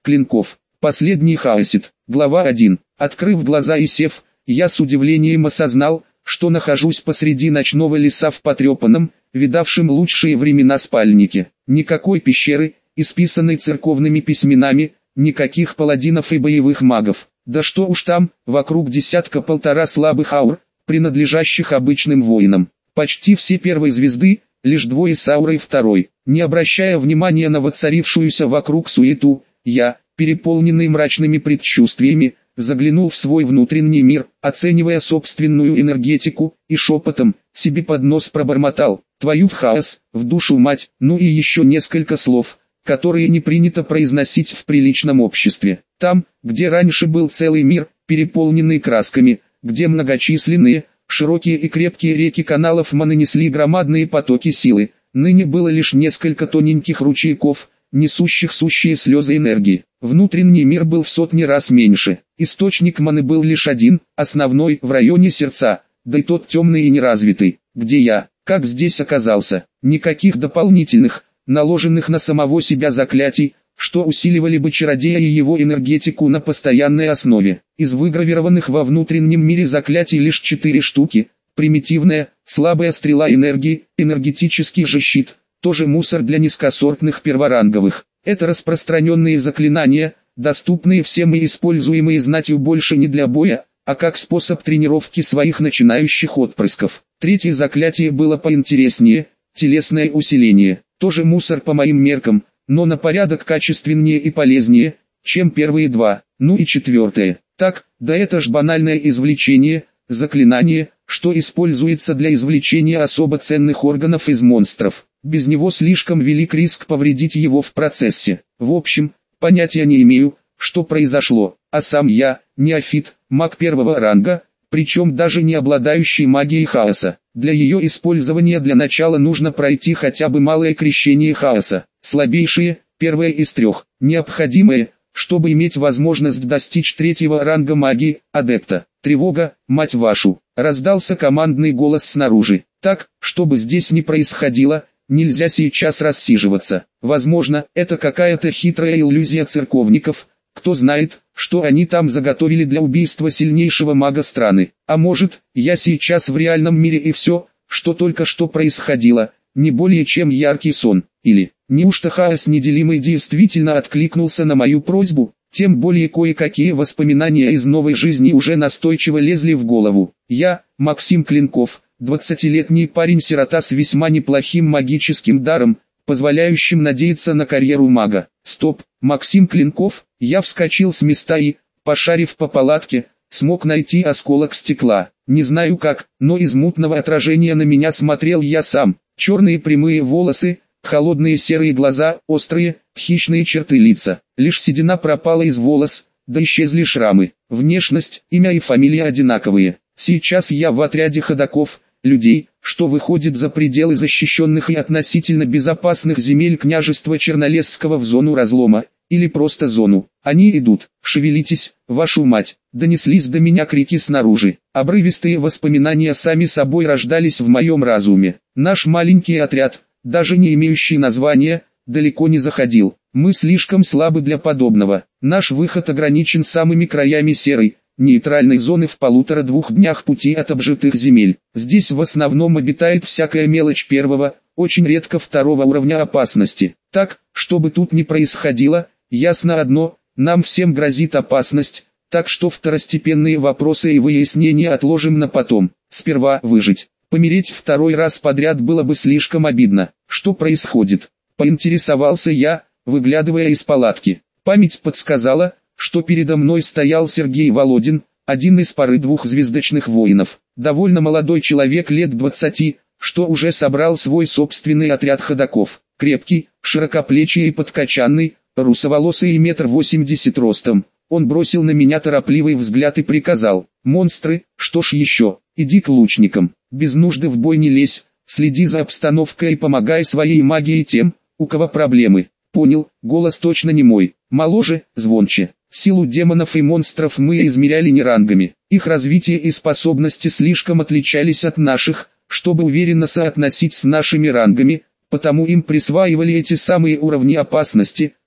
клинков. Последний хаосит. Глава 1. Открыв глаза и сев, я с удивлением осознал, что нахожусь посреди ночного леса в потрепанном, видавшем лучшие времена спальнике. Никакой пещеры, исписанной церковными письменами, никаких паладинов и боевых магов. Да что уж там, вокруг десятка-полтора слабых аур, принадлежащих обычным воинам. Почти все первой звезды, лишь двое с аурой второй. Не обращая внимания на воцарившуюся вокруг суету, я, переполненный мрачными предчувствиями, заглянул в свой внутренний мир, оценивая собственную энергетику, и шепотом, себе под нос пробормотал: «Твою в хаос, в душу мать», ну и еще несколько слов, которые не принято произносить в приличном обществе. Там, где раньше был целый мир, переполненный красками, где многочисленные, широкие и крепкие реки каналов несли громадные потоки силы, ныне было лишь несколько тоненьких ручейков, несущих сущие слезы энергии. Внутренний мир был в сотни раз меньше. Источник маны был лишь один, основной, в районе сердца, да и тот темный и неразвитый. Где я? Как здесь оказался? Никаких дополнительных, наложенных на самого себя заклятий, что усиливали бы чародея и его энергетику на постоянной основе. Из выгравированных во внутреннем мире заклятий лишь 4 штуки. Примитивная, слабая стрела энергии, энергетический же щит, тоже мусор для низкосортных перворанговых. Это распространенные заклинания, доступные всем и используемые знатью больше не для боя, а как способ тренировки своих начинающих отпрысков. Третье заклятие было поинтереснее, телесное усиление. Тоже мусор по моим меркам, но на порядок качественнее и полезнее, чем первые два. Ну и четвертое. Так, да это ж банальное извлечение, заклинание, что используется для извлечения особо ценных органов из монстров. Без него слишком велик риск повредить его в процессе. В общем, понятия не имею, что произошло, а сам я, неофит, маг первого ранга, причем даже не обладающий магией хаоса. Для ее использования для начала нужно пройти хотя бы малое крещение хаоса, слабейшее, первое из 3, необходимое, чтобы иметь возможность достичь 3-го ранга магии, адепта. Тревога, мать вашу, раздался командный голос снаружи. Так, чтобы здесь не происходило, нельзя сейчас рассиживаться. Возможно, это какая-то хитрая иллюзия церковников, кто знает, что они там заготовили для убийства сильнейшего мага страны. А может, я сейчас в реальном мире и все, что только что происходило, не более чем яркий сон. Или, неужто хаос неделимый действительно откликнулся на мою просьбу? Тем более кое-какие воспоминания из новой жизни уже настойчиво лезли в голову. Я, Максим Клинков, 20-летний парень-сирота с весьма неплохим магическим даром, позволяющим надеяться на карьеру мага. Стоп, Максим Клинков? Я вскочил с места и, пошарив по палатке, смог найти осколок стекла. Не знаю как, но из мутного отражения на меня смотрел я сам. Черные прямые волосы, холодные серые глаза, острые, хищные черты лица. Лишь седина пропала из волос, да исчезли шрамы. Внешность, имя и фамилия одинаковые. Сейчас я в отряде ходоков, людей, что выходит за пределы защищенных и относительно безопасных земель княжества Чернолесского в зону разлома, или просто зону. Они идут, шевелитесь, вашу мать. Донеслись до меня крики снаружи. Обрывистые воспоминания сами собой рождались в моем разуме. Наш маленький отряд, даже не имеющий названия, далеко не заходил. Мы слишком слабы для подобного. Наш выход ограничен самыми краями серой, нейтральной зоны в 1,5-2 днях пути от обжитых земель. Здесь в основном обитает всякая мелочь первого, очень редко второго уровня опасности. Так, что бы тут ни происходило, ясно одно, нам всем грозит опасность, так что второстепенные вопросы и выяснения отложим на потом. Сперва выжить. Помереть второй раз подряд было бы слишком обидно. Что происходит? Поинтересовался я, выглядывая из палатки. Память подсказала, что передо мной стоял Сергей Володин, один из пары 2-звездочных воинов. Довольно молодой человек лет 20, что уже собрал свой собственный отряд ходоков. Крепкий, широкоплечий и подкачанный, русоволосый и 1,80 м ростом. Он бросил на меня торопливый взгляд и приказал: «Монстры, что ж еще, иди к лучникам, без нужды в бой не лезь, следи за обстановкой и помогай своей магией тем, у кого проблемы». Понял, голос точно не мой, моложе, звонче. Силу демонов и монстров мы измеряли не рангами, их развитие и способности слишком отличались от наших, чтобы уверенно соотносить с нашими рангами, потому им присваивали эти самые уровни опасности,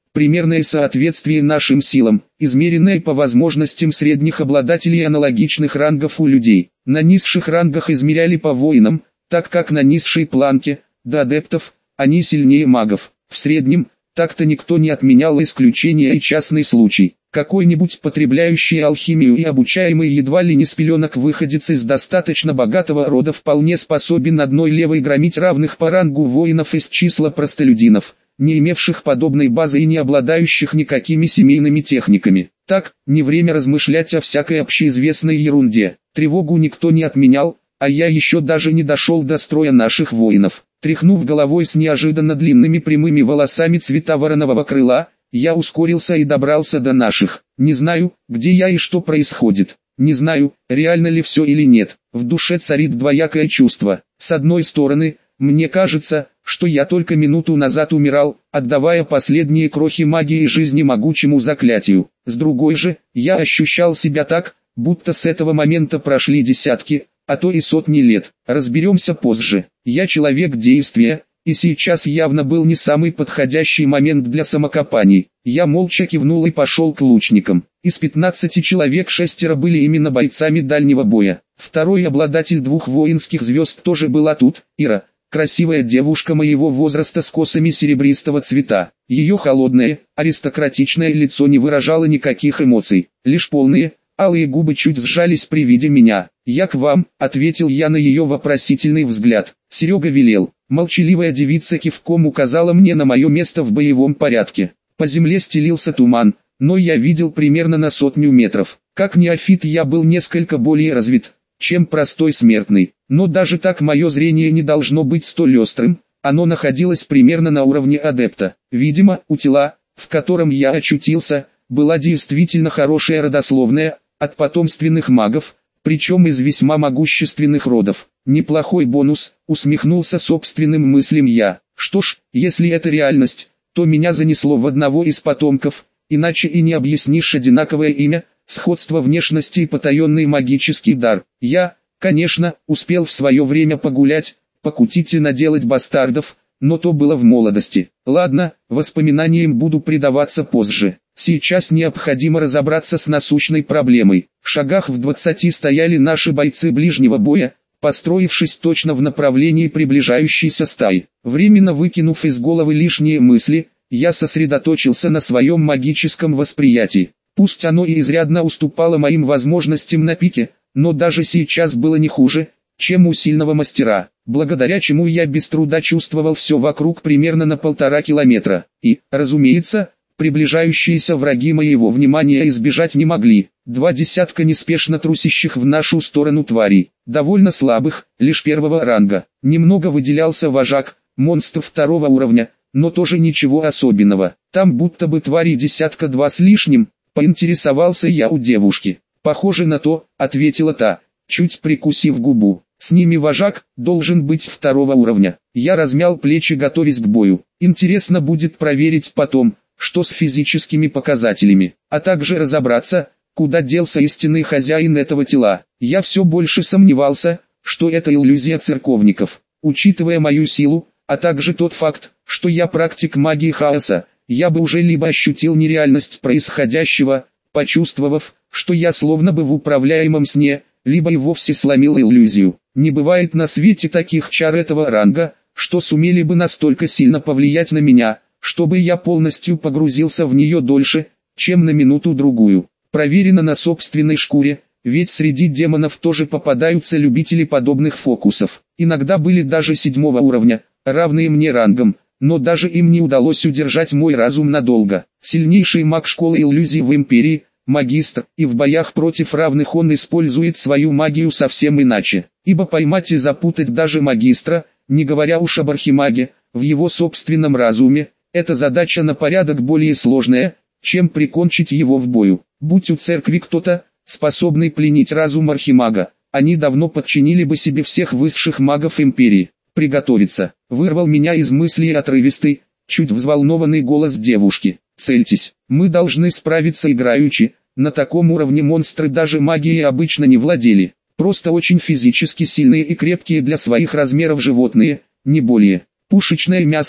примерное соответствие нашим силам, измеренное по возможностям средних обладателей аналогичных рангов у людей. На низших рангах измеряли по воинам, так как на низшей планке, до адептов, они сильнее магов. В среднем, так-то никто не отменял исключения и частный случай. Какой-нибудь потребляющий алхимию и обучаемый едва ли не с пеленок выходец из достаточно богатого рода вполне способен одной левой громить равных по рангу воинов из числа простолюдинов, не имевших подобной базы и не обладающих никакими семейными техниками. Так, не время размышлять о всякой общеизвестной ерунде. Тревогу никто не отменял, а я еще даже не дошел до строя наших воинов. Тряхнув головой с неожиданно длинными прямыми волосами цвета воронового крыла, я ускорился и добрался до наших. Не знаю, где я и что происходит. Не знаю, реально ли все или нет. В душе царит двоякое чувство. С одной стороны, мне кажется, что я только минуту назад умирал, отдавая последние крохи магии жизни могучему заклятию. С другой же, я ощущал себя так, будто с этого момента прошли десятки, а то и сотни лет. Разберемся позже. Я человек действия, и сейчас явно был не самый подходящий момент для самокопаний. Я молча кивнул и пошел к лучникам. Из 15 человек 6 были именно бойцами дальнего боя. Второй обладатель 2 воинских звезд тоже была тут, Ира, красивая девушка моего возраста с косами серебристого цвета. Ее холодное, аристократичное лицо не выражало никаких эмоций, лишь полные, алые губы чуть сжались при виде меня. «Я к вам», — ответил я на ее вопросительный взгляд. Серега велел. Молчаливая девица кивком указала мне на мое место в боевом порядке. По земле стелился туман, но я видел примерно на 100 метров. Как неофит я был несколько более развит, чем простой смертный. Но даже так мое зрение не должно быть столь острым, оно находилось примерно на уровне адепта. Видимо, у тела, в котором я очутился, была действительно хорошая родословная, от потомственных магов, причем из весьма могущественных родов. Неплохой бонус, усмехнулся собственным мыслям я. Что ж, если это реальность, то меня занесло в одного из потомков, иначе и не объяснишь одинаковое имя, сходство внешности и потаенный магический дар. Я, конечно, успел в свое время погулять, покутить и наделать бастардов, но то было в молодости. Ладно, воспоминаниям буду предаваться позже. Сейчас необходимо разобраться с насущной проблемой. В шагах в 20 стояли наши бойцы ближнего боя, построившись точно в направлении приближающейся стаи. Временно выкинув из головы лишние мысли, я сосредоточился на своем магическом восприятии. Пусть оно и изрядно уступало моим возможностям на пике, но даже сейчас было не хуже, чем у сильного мастера, благодаря чему я без труда чувствовал все вокруг примерно на 1,5 километра. И, разумеется, приближающиеся враги моего внимания избежать не могли. 2 десятка неспешно трусящих в нашу сторону тварей, довольно слабых, лишь 1-го ранга. Немного выделялся вожак, монстр 2-го уровня, но тоже ничего особенного. Там будто бы тварей 2 десятка с лишним, поинтересовался я у девушки. «Похоже на то», — ответила та, чуть прикусив губу. «С ними вожак должен быть 2-го уровня». Я размял плечи, готовясь к бою. Интересно будет проверить потом, что с физическими показателями, а также разобраться, куда делся истинный хозяин этого тела. Я все больше сомневался, что это иллюзия церковников. Учитывая мою силу, а также тот факт, что я практик магии хаоса, я бы уже либо ощутил нереальность происходящего, почувствовав, что я словно бы в управляемом сне, либо и вовсе сломил иллюзию. Не бывает на свете таких чар этого ранга, что сумели бы настолько сильно повлиять на меня, чтобы я полностью погрузился в нее дольше, чем на минуту-другую. Проверено на собственной шкуре, ведь среди демонов тоже попадаются любители подобных фокусов. Иногда были даже 7-го уровня, равные мне рангом, но даже им не удалось удержать мой разум надолго. Сильнейший маг школы иллюзий в Империи, магистр, и в боях против равных он использует свою магию совсем иначе. Ибо поймать и запутать даже магистра, не говоря уж об архимаге, в его собственном разуме, это задача на порядок более сложная, чем прикончить его в бою. Будь у церкви кто-то, способный пленить разум архимага, они давно подчинили бы себе всех высших магов империи. «Приготовиться!» — вырвал меня из мыслей отрывистый, чуть взволнованный голос девушки. «Цельтесь, мы должны справиться играючи, на таком уровне монстры даже магией обычно не владели, просто очень физически сильные и крепкие для своих размеров животные, не более. Пушечное мясо,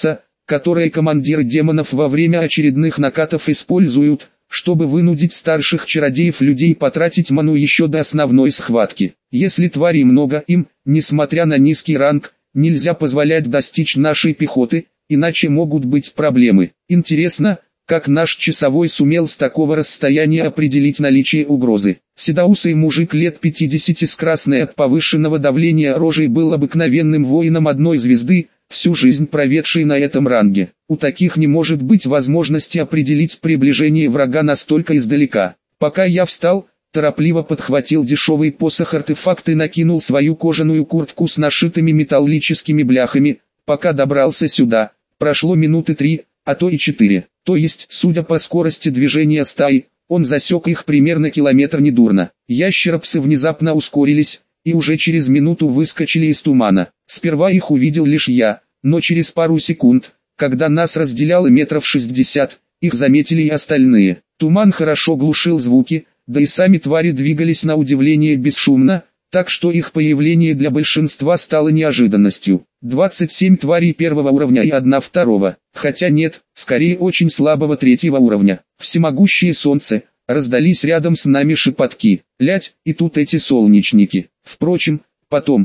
которое командиры демонов во время очередных накатов используют, чтобы вынудить старших чародеев-людей потратить ману еще до основной схватки. Если тварей много, им, несмотря на низкий ранг, нельзя позволять достичь нашей пехоты, иначе могут быть проблемы. Интересно, как наш часовой сумел с такого расстояния определить наличие угрозы. Седоусый мужик лет 50 с красной от повышенного давления рожей был обыкновенным воином одной звезды, всю жизнь проведший на этом ранге. У таких не может быть возможности определить приближение врага настолько издалека. Пока я встал, торопливо подхватил дешевый посох-артефакт и накинул свою кожаную куртку с нашитыми металлическими бляхами. Пока добрался сюда, прошло минуты 3, а то и 4. То есть, судя по скорости движения стаи, он засек их примерно километр недурно. Ящеропсы внезапно ускорились, и уже через минуту выскочили из тумана. Сперва их увидел лишь я, но через пару секунд, когда нас разделяло метров 60, их заметили и остальные. Туман хорошо глушил звуки, да и сами твари двигались на удивление бесшумно, так что их появление для большинства стало неожиданностью. 27 тварей первого уровня и одна второго, хотя нет, скорее очень слабого третьего уровня. Всемогущее солнце, раздались рядом с нами шепотки. Лять, и тут эти солнечники. Впрочем, потом,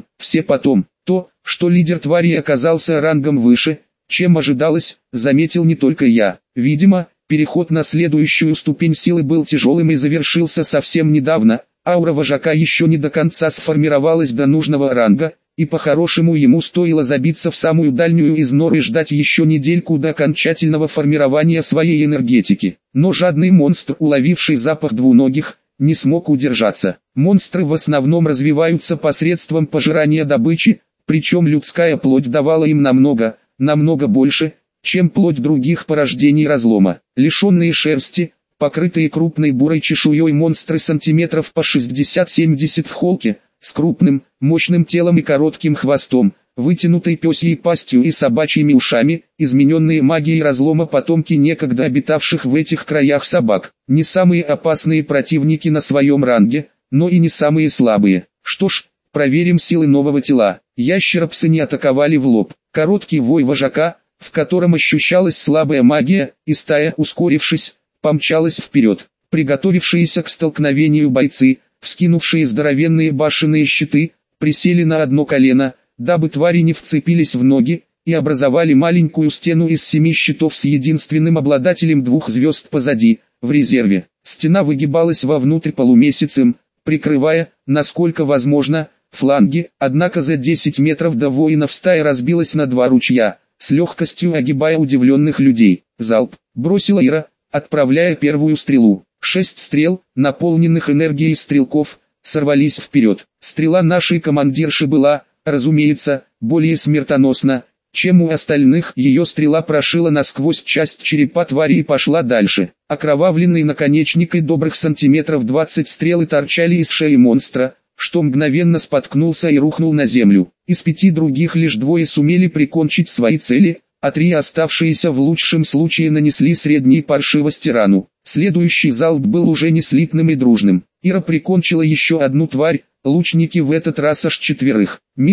то, что лидер твари оказался рангом выше, чем ожидалось, заметил не только я. Видимо, переход на следующую ступень силы был тяжелым и завершился совсем недавно. Аура вожака еще не до конца сформировалась до нужного ранга, и по-хорошему ему стоило забиться в самую дальнюю из нор и ждать еще недельку до окончательного формирования своей энергетики. Но жадный монстр, уловивший запах двуногих, не смог удержаться. Монстры в основном развиваются посредством пожирания добычи, причем людская плоть давала им намного больше, чем плоть других порождений разлома. Лишенные шерсти, покрытые крупной бурой чешуей монстры сантиметров по 60-70 в холке, с крупным, мощным телом и коротким хвостом, вытянутой пёсьей пастью и собачьими ушами, измененные магией разлома потомки некогда обитавших в этих краях собак. Не самые опасные противники на своем ранге, но и не самые слабые. Что ж, проверим силы нового тела. Ящеропсы не атаковали в лоб. Короткий вой вожака, в котором ощущалась слабая магия, и стая, ускорившись, помчалась вперед. Приготовившиеся к столкновению бойцы, вскинувшие здоровенные башенные щиты, присели на одно колено, дабы твари не вцепились в ноги, и образовали маленькую стену из 7 щитов с единственным обладателем 2 звезд позади, в резерве. Стена выгибалась вовнутрь полумесяцем, прикрывая, насколько возможно, фланги, однако за 10 метров до воинов стая разбилась на 2 ручья, с легкостью огибая удивленных людей. Залп, бросила Ира, отправляя первую стрелу. 6 стрел, наполненных энергией стрелков, сорвались вперед. Стрела нашей командирши была, разумеется, более смертоносна, чем у остальных. Ее стрела прошила насквозь часть черепа твари и пошла дальше. Окровавленный наконечник и добрых сантиметров 20 стрелы торчали из шеи монстра, что мгновенно споткнулся и рухнул на землю. Из 5 других лишь 2 сумели прикончить свои цели, а 3 оставшиеся в лучшем случае нанесли средней паршивости рану. Следующий залп был уже не слитным и дружным. Ира прикончила еще одну тварь, лучники в этот раз аж 4.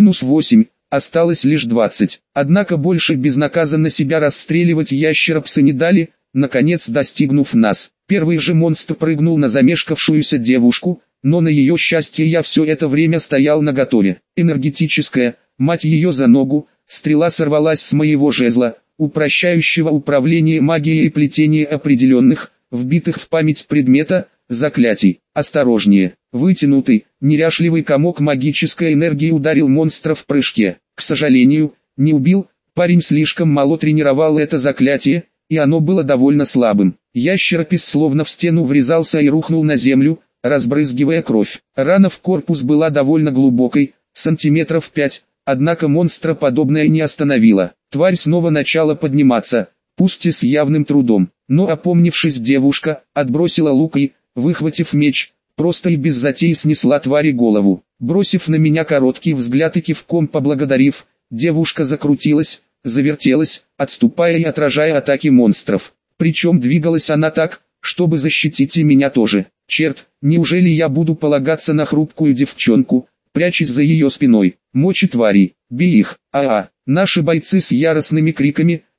-8, осталось лишь 20. Однако больше безнаказанно себя расстреливать ящеропсы не дали, наконец достигнув нас. Первый же монстр прыгнул на замешкавшуюся девушку, но на ее счастье я все это время стоял наготове. Энергетическая, мать ее за ногу, стрела сорвалась с моего жезла, упрощающего управление магией и плетение определенных, вбитых в память предмета, заклятий. Осторожнее. Вытянутый, неряшливый комок магической энергии ударил монстра в прыжке. К сожалению, не убил, парень слишком мало тренировал это заклятие, и оно было довольно слабым. Ящеропис словно в стену врезался и рухнул на землю, разбрызгивая кровь. Рана в корпус была довольно глубокой, сантиметров 5, однако монстра подобное не остановило. Тварь снова начала подниматься, пусть и с явным трудом, но опомнившись девушка, отбросила лук и, выхватив меч, просто и без затей снесла твари голову. Бросив на меня короткий взгляд и кивком поблагодарив, девушка закрутилась, завертелась, отступая и отражая атаки монстров. Причем двигалась она так, чтобы защитить и меня тоже. Черт, неужели я буду полагаться на хрупкую девчонку, прячась за ее спиной? Мочи тварей, бей их, Наши бойцы с яростными криками,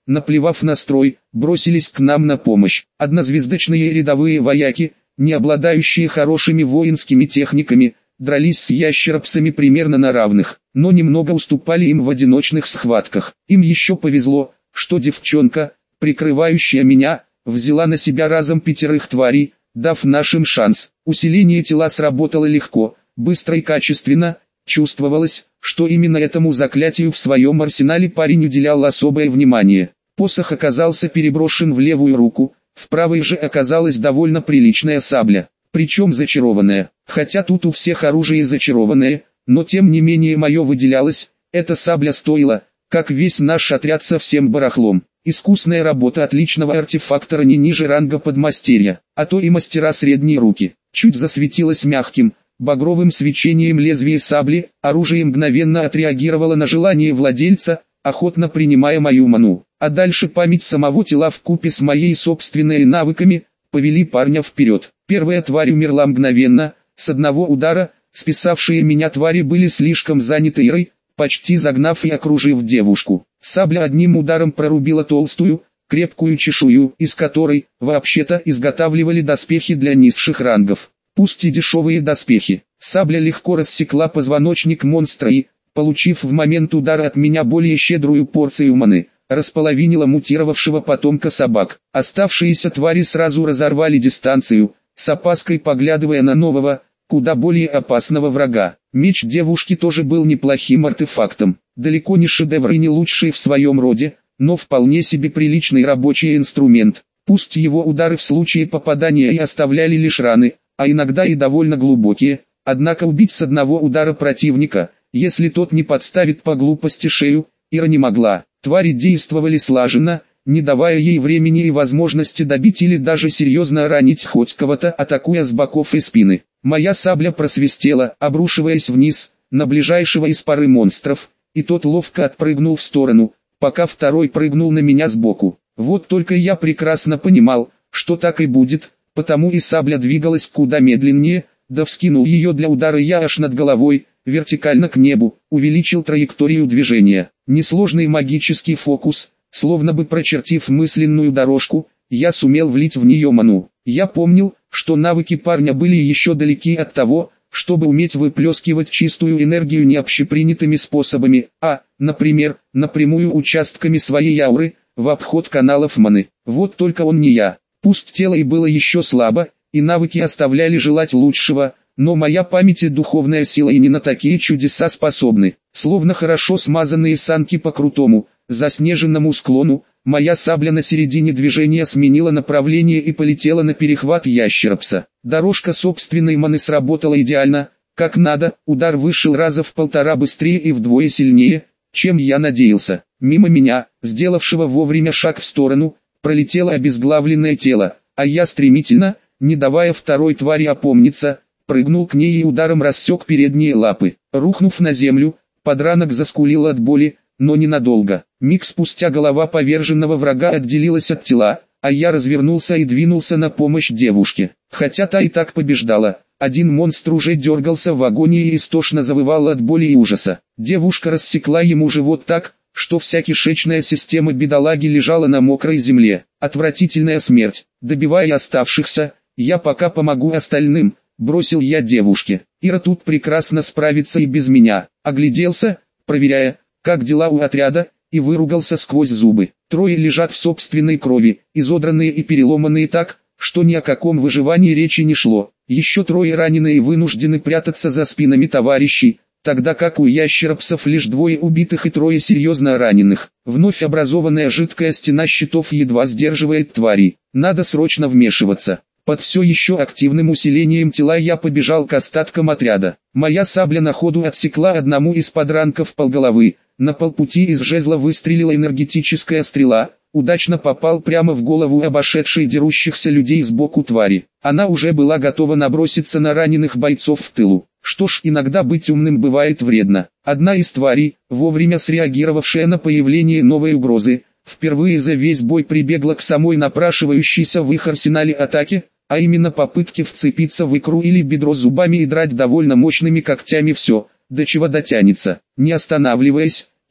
наплевав на строй, бросились к нам на помощь. Однозвездочные рядовые вояки, не обладающие хорошими воинскими техниками, дрались с ящеропсами примерно на равных, но немного уступали им в одиночных схватках. Им еще повезло, что девчонка, прикрывающая меня, взяла на себя разом 5 тварей, дав нашим шанс. Усиление тела сработало легко, быстро и качественно. Чувствовалось, что именно этому заклятию в своем арсенале парень уделял особое внимание. Посох оказался переброшен в левую руку, в правой же оказалась довольно приличная сабля, причем зачарованная. Хотя тут у всех оружие зачарованное, но тем не менее мое выделялось, эта сабля стоила, как весь наш отряд со всем барахлом. Искусная работа отличного артефактора не ниже ранга подмастерья, а то и мастера средней руки. Чуть засветилась мягким, багровым свечением лезвие сабли, оружие мгновенно отреагировало на желание владельца, охотно принимая мою ману. А дальше память самого тела вкупе с моей собственными навыками, повели парня вперед. Первая тварь умерла мгновенно, с одного удара. Списавшие меня твари были слишком заняты Ирой, почти загнав и окружив девушку. Сабля одним ударом прорубила толстую, крепкую чешую, из которой, вообще-то, изготавливали доспехи для низших рангов. Пусть и дешевые доспехи. Сабля легко рассекла позвоночник монстра и, получив в момент удара от меня более щедрую порцию маны, располовинила мутировавшего потомка собак. Оставшиеся твари сразу разорвали дистанцию, с опаской поглядывая на нового, куда более опасного врага. Меч девушки тоже был неплохим артефактом, далеко не шедевр и не лучший в своем роде, но вполне себе приличный рабочий инструмент. Пусть его удары в случае попадания и оставляли лишь раны, а иногда и довольно глубокие, однако убить с одного удара противника, если тот не подставит по глупости шею, Ира не могла. Твари действовали слаженно, не давая ей времени и возможности добить или даже серьезно ранить хоть кого-то, атакуя с боков и спины. Моя сабля просвистела, обрушиваясь вниз, на ближайшего из пары монстров, и тот ловко отпрыгнул в сторону, пока второй прыгнул на меня сбоку. Вот только я прекрасно понимал, что так и будет, потому и сабля двигалась куда медленнее, да вскинул ее для удара я аж над головой, вертикально к небу, увеличил траекторию движения. Несложный магический фокус, словно бы прочертив мысленную дорожку, я сумел влить в нее ману. Я помнил, что навыки парня были еще далеки от того, чтобы уметь выплескивать чистую энергию не общепринятыми способами, а, например, напрямую участками своей ауры, в обход каналов маны. Вот только он не я. Пусть тело и было еще слабо, и навыки оставляли желать лучшего, но моя память и духовная сила и не на такие чудеса способны. Словно хорошо смазанные санки по крутому, заснеженному склону, моя сабля на середине движения сменила направление и полетела на перехват ящеропса. Дорожка собственной маны сработала идеально, как надо, удар вышел раза в 1,5 быстрее и вдвое сильнее, чем я надеялся. Мимо меня, сделавшего вовремя шаг в сторону, пролетело обезглавленное тело, а я стремительно, не давая второй твари опомниться, прыгнул к ней и ударом рассек передние лапы. Рухнув на землю, подранок заскулил от боли, но ненадолго. Миг спустя голова поверженного врага отделилась от тела, а я развернулся и двинулся на помощь девушке. Хотя та и так побеждала, один монстр уже дергался в агонии и истошно завывал от боли и ужаса. Девушка рассекла ему живот так, что вся кишечная система бедолаги лежала на мокрой земле. Отвратительная смерть. Добивая оставшихся, я пока помогу остальным, бросил я девушке. Ира тут прекрасно справится и без меня. Огляделся, проверяя, как дела у отряда, и выругался сквозь зубы. Трое лежат в собственной крови, изодранные и переломанные так, что ни о каком выживании речи не шло. Еще трое раненые вынуждены прятаться за спинами товарищей, тогда как у ящеропсов лишь 2 убитых и 3 серьезно раненых. Вновь образованная жидкая стена щитов едва сдерживает тварей. Надо срочно вмешиваться. Под все еще активным усилением тела я побежал к остаткам отряда. Моя сабля на ходу отсекла одному из подранков полголовы. На полпути из жезла выстрелила энергетическая стрела, удачно попал прямо в голову обошедшей дерущихся людей сбоку твари. Она уже была готова наброситься на раненых бойцов в тылу. Что ж, иногда быть умным бывает вредно. Одна из тварей, вовремя среагировавшая на появление новой угрозы, впервые за весь бой прибегла к самой напрашивающейся в их арсенале атаке, а именно попытке вцепиться в икру или бедро зубами и драть довольно мощными когтями все, до чего дотянется. Не останавливаясь,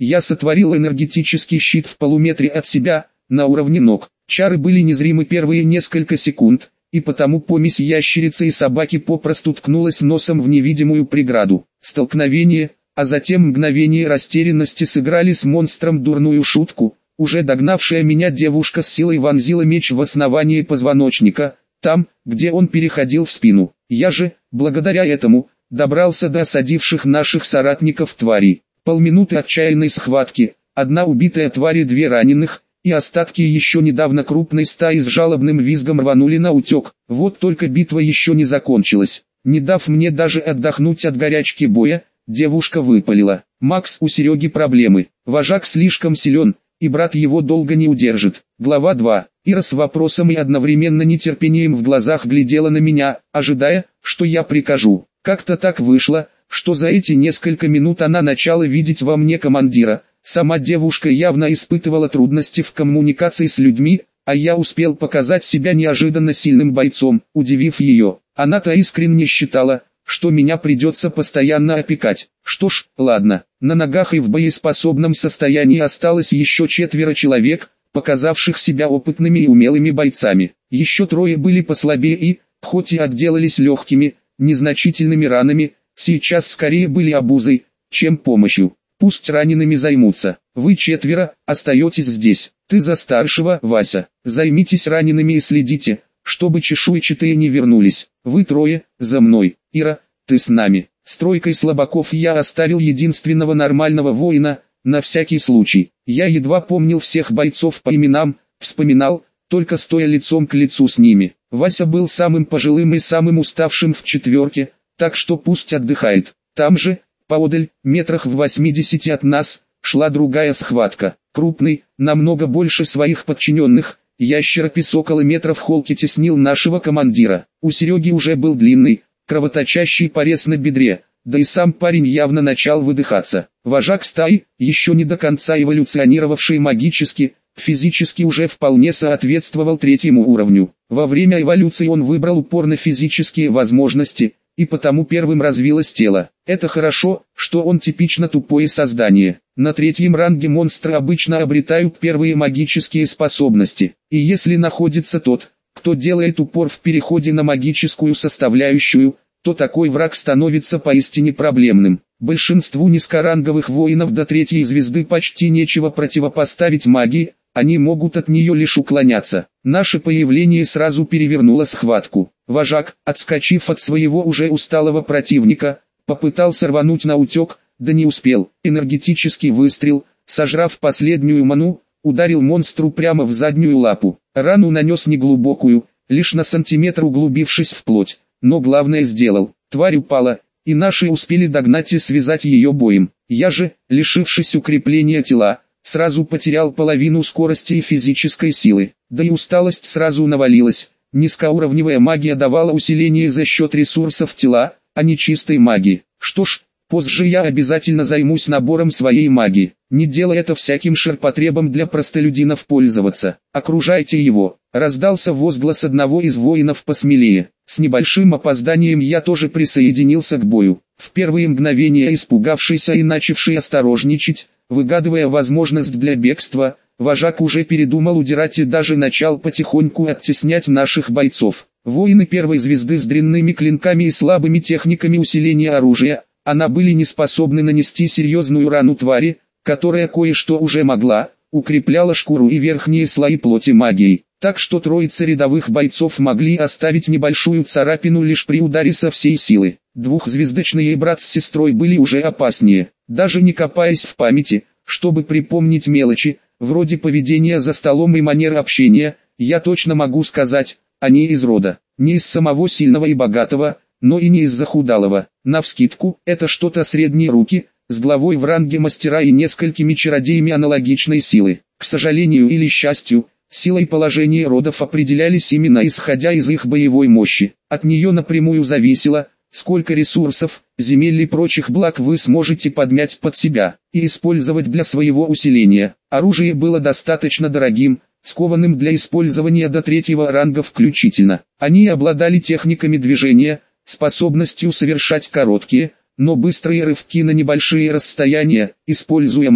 Я сотворил энергетический щит в полуметре от себя, на уровне ног. Чары были незримы первые несколько секунд, и потому помесь ящерицы и собаки попросту ткнулась носом в невидимую преграду. Столкновение, а затем мгновение растерянности сыграли с монстром дурную шутку. Уже догнавшая меня девушка с силой вонзила меч в основание позвоночника, там, где он переходил в спину. Я же, благодаря этому, добрался до осадивших наших соратников тварей. Полминуты отчаянной схватки, одна убитая тварь и две раненых, и остатки еще недавно крупной стаи с жалобным визгом рванули на утек. Вот только битва еще не закончилась. Не дав мне даже отдохнуть от горячки боя, девушка выпалила: «Макс, у Сереги проблемы. Вожак слишком силен, и брат его долго не удержит». Глава 2. Ира с вопросом и одновременно нетерпением в глазах глядела на меня, ожидая, что я прикажу. Как-то так вышло, что за эти несколько минут она начала видеть во мне командира. Сама девушка явно испытывала трудности в коммуникации с людьми, а я успел показать себя неожиданно сильным бойцом, удивив ее. Она-то искренне считала, что меня придется постоянно опекать. Что ж, ладно. На ногах и в боеспособном состоянии осталось еще 4 человек, показавших себя опытными и умелыми бойцами. Еще 3 были послабее и, хоть и отделались легкими, незначительными ранами, сейчас скорее были обузой, чем помощью. Пусть ранеными займутся. Вы 4 остаетесь здесь. Ты за старшего, Вася. Займитесь ранеными и следите, чтобы чешуйчатые не вернулись. Вы 3, за мной. Ира, ты с нами. С тройкой слабаков я оставил единственного нормального воина, на всякий случай. Я едва помнил всех бойцов по именам, вспоминал, только стоя лицом к лицу с ними. Вася был самым пожилым и самым уставшим в 4, так что пусть отдыхает. Там же, поодаль, метрах в 80 от нас, шла другая схватка. Крупный, намного больше своих подчиненных, ящеропис около метра в холке теснил нашего командира. У Сереги уже был длинный, кровоточащий порез на бедре, да и сам парень явно начал выдыхаться. Вожак стаи, еще не до конца эволюционировавший магически, физически уже вполне соответствовал 3-му уровню. Во время эволюции он выбрал упор на физические возможности, и потому первым развилось тело. Это хорошо, что он типично тупое создание. На 3-м ранге монстры обычно обретают первые магические способности, и если находится тот, кто делает упор в переходе на магическую составляющую, то такой враг становится поистине проблемным. Большинству низкоранговых воинов до 3-й звезды почти нечего противопоставить магии, они могут от нее лишь уклоняться. Наше появление сразу перевернуло схватку. Вожак, отскочив от своего уже усталого противника, попытался рвануть на утек, да не успел. Энергетический выстрел, сожрав последнюю ману, ударил монстру прямо в заднюю лапу. Рану нанес неглубокую, лишь на сантиметр углубившись в плоть, но главное сделал. Тварь упала, и наши успели догнать и связать ее боем. Я же, лишившись укрепления тела, сразу потерял половину скорости и физической силы, да и усталость сразу навалилась. Низкоуровневая магия давала усиление за счет ресурсов тела, а не чистой магии. Что ж, позже я обязательно займусь набором своей магии. Не делай это всяким ширпотребом для простолюдинов пользоваться. Окружайте его. Раздался возглас одного из воинов посмелее. С небольшим опозданием я тоже присоединился к бою. В первые мгновения испугавшийся и начавший осторожничать, выгадывая возможность для бегства, вожак уже передумал удирать и даже начал потихоньку оттеснять наших бойцов. Воины 1-й звезды с дрянными клинками и слабыми техниками усиления оружия, они были не способны нанести серьезную рану твари, которая кое-что уже могла, укрепляла шкуру и верхние слои плоти магией. Так что троица рядовых бойцов могли оставить небольшую царапину лишь при ударе со всей силы. Двухзвездочные брат с сестрой были уже опаснее. Даже не копаясь в памяти, чтобы припомнить мелочи, вроде поведения за столом и манеры общения, я точно могу сказать, они из рода. Не из самого сильного и богатого, но и не из захудалого. Навскидку, это что-то средние руки, с главой в ранге мастера и несколькими чародеями аналогичной силы. К сожалению или счастью, сила и положение родов определялись именно исходя из их боевой мощи. От нее напрямую зависело, сколько ресурсов, земель и прочих благ вы сможете подмять под себя и использовать для своего усиления. Оружие было достаточно дорогим, скованным для использования до 3-го ранга включительно. Они обладали техниками движения, способностью совершать короткие, но быстрые рывки на небольшие расстояния, используя ману.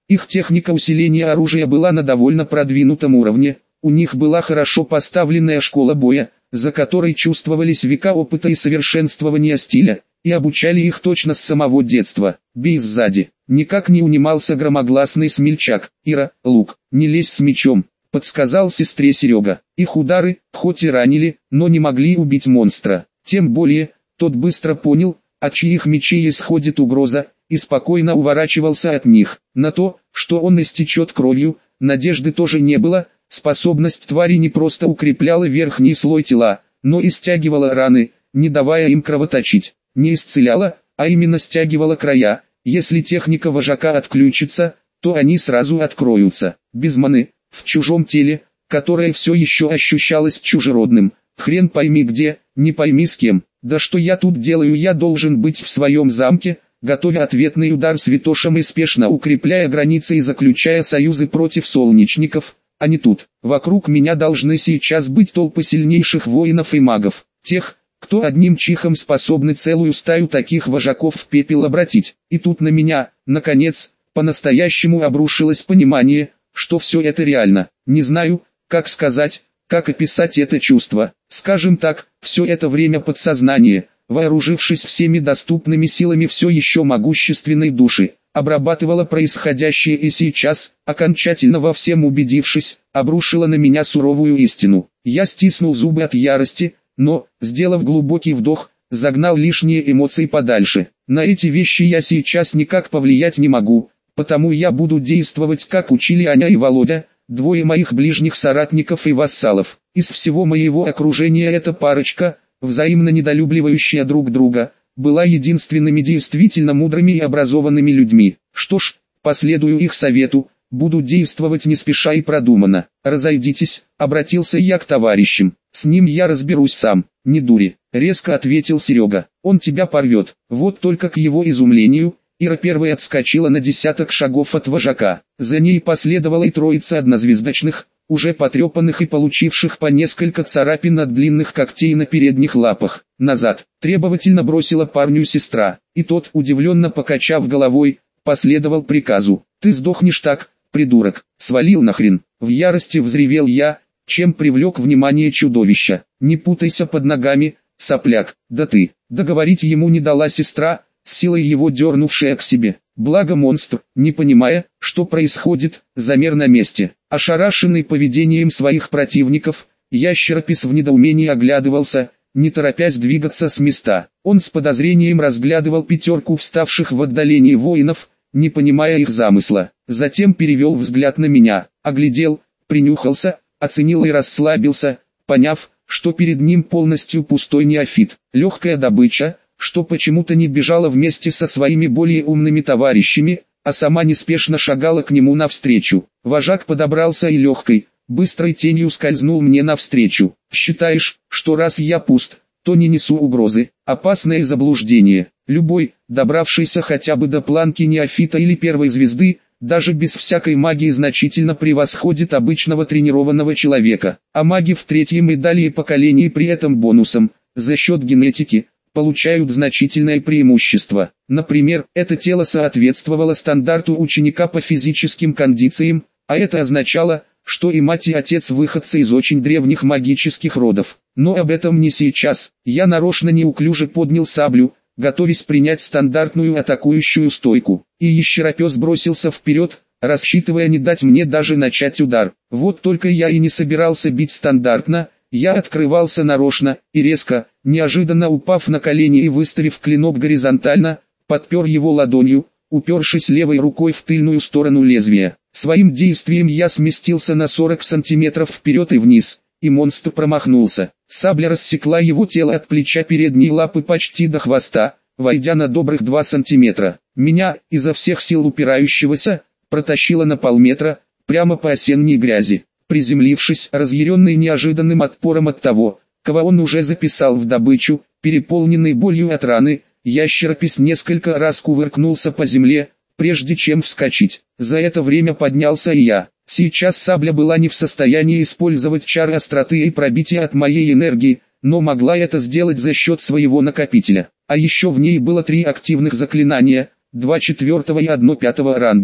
Их техника усиления оружия была на довольно продвинутом уровне, у них была хорошо поставленная школа боя, за которой чувствовались века опыта и совершенствования стиля, и обучали их точно с самого детства. «Бей сзади», никак не унимался громогласный смельчак. «Ира, лук, не лезь с мечом», подсказал сестре Серега. Их удары, хоть и ранили, но не могли убить монстра. Тем более, тот быстро понял, от чьих мечей исходит угроза, и спокойно уворачивался от них. На то, что он истечет кровью, надежды тоже не было. Способность твари не просто укрепляла верхний слой тела, но и стягивала раны, не давая им кровоточить. Не исцеляла, а именно стягивала края. Если техника вожака отключится, то они сразу откроются. Без маны, в чужом теле, которое все еще ощущалось чужеродным. Хрен пойми где, не пойми с кем. Да что я тут делаю, я должен быть в своем замке, готовя ответный удар святошам и спешно укрепляя границы и заключая союзы против солнечников, а не тут. Вокруг меня должны сейчас быть толпы сильнейших воинов и магов, тех, кто одним чихом способны целую стаю таких вожаков в пепел обратить. И тут на меня, наконец, по-настоящему обрушилось понимание, что все это реально. Не знаю, как сказать, как описать это чувство. Скажем так, все это время подсознание, вооружившись всеми доступными силами все еще могущественной души, обрабатывала происходящее и сейчас, окончательно во всем убедившись, обрушила на меня суровую истину. Я стиснул зубы от ярости, но, сделав глубокий вдох, загнал лишние эмоции подальше. На эти вещи я сейчас никак повлиять не могу, потому я буду действовать как учили Аня и Володя, двое моих ближних соратников и вассалов. Из всего моего окружения эта парочка, взаимно недолюбливающая друг друга, была единственными действительно мудрыми и образованными людьми. Что ж, последую их совету, буду действовать не спеша и продуманно. «Разойдитесь», — обратился я к товарищам. «С ним я разберусь сам, не дури», — резко ответил Серега. «Он тебя порвет». Вот только к его изумлению, Ира первой отскочила на 10 шагов от вожака. За ней последовала и троица однозвездочных, уже потрепанных и получивших по несколько царапин от длинных когтей на передних лапах. «Назад!» — требовательно бросила парню сестра, и тот, удивленно покачав головой, последовал приказу. «Ты сдохнешь так, придурок, свалил нахрен!» В ярости взревел я, чем привлек внимание чудовища. «Не путайся под ногами, сопляк!» «Да ты!» Договорить ему не дала сестра, с силой его дернувшая к себе. Благо монстр, не понимая, что происходит, замер на месте. Ошарашенный поведением своих противников, ящеропис в недоумении оглядывался, не торопясь двигаться с места. Он с подозрением разглядывал пятерку вставших в отдалении воинов, не понимая их замысла. Затем перевел взгляд на меня, оглядел, принюхался, оценил и расслабился, поняв, что перед ним полностью пустой неофит. Легкая добыча, что почему-то не бежала вместе со своими более умными товарищами, а сама неспешно шагала к нему навстречу. Вожак подобрался и легкой, быстрой тенью скользнул мне навстречу. «Считаешь, что раз я пуст, то не несу угрозы?» Опасное заблуждение. Любой, добравшийся хотя бы до планки неофита или первой звезды, даже без всякой магии значительно превосходит обычного тренированного человека. А маги в третьем и далее поколении при этом бонусом, за счет генетики, получают значительное преимущество. Например, это тело соответствовало стандарту ученика по физическим кондициям, а это означало, что и мать и отец выходцы из очень древних магических родов. Но об этом не сейчас. Я нарочно неуклюже поднял саблю, готовясь принять стандартную атакующую стойку. И ящеропес бросился вперед, рассчитывая не дать мне даже начать удар. Вот только я и не собирался бить стандартно. Я открывался нарочно, и резко, неожиданно упав на колени и выставив клинок горизонтально, подпер его ладонью, упершись левой рукой в тыльную сторону лезвия. Своим действием я сместился на 40 сантиметров вперед и вниз, и монстр промахнулся. Сабля рассекла его тело от плеча передней лапы почти до хвоста, войдя на добрых 2 сантиметра. Меня, изо всех сил упирающегося, протащило на полметра, прямо по осенней грязи. Приземлившись, разъяренный неожиданным отпором от того, кого он уже записал в добычу, переполненный болью от раны, ящеропис несколько раз кувыркнулся по земле, прежде чем вскочить. За это время поднялся и я. Сейчас сабля была не в состоянии использовать чары остроты и пробития от моей энергии, но могла это сделать за счет своего накопителя. А еще в ней было 3 активных заклинания, 2 4-го и 1 5-го рангов.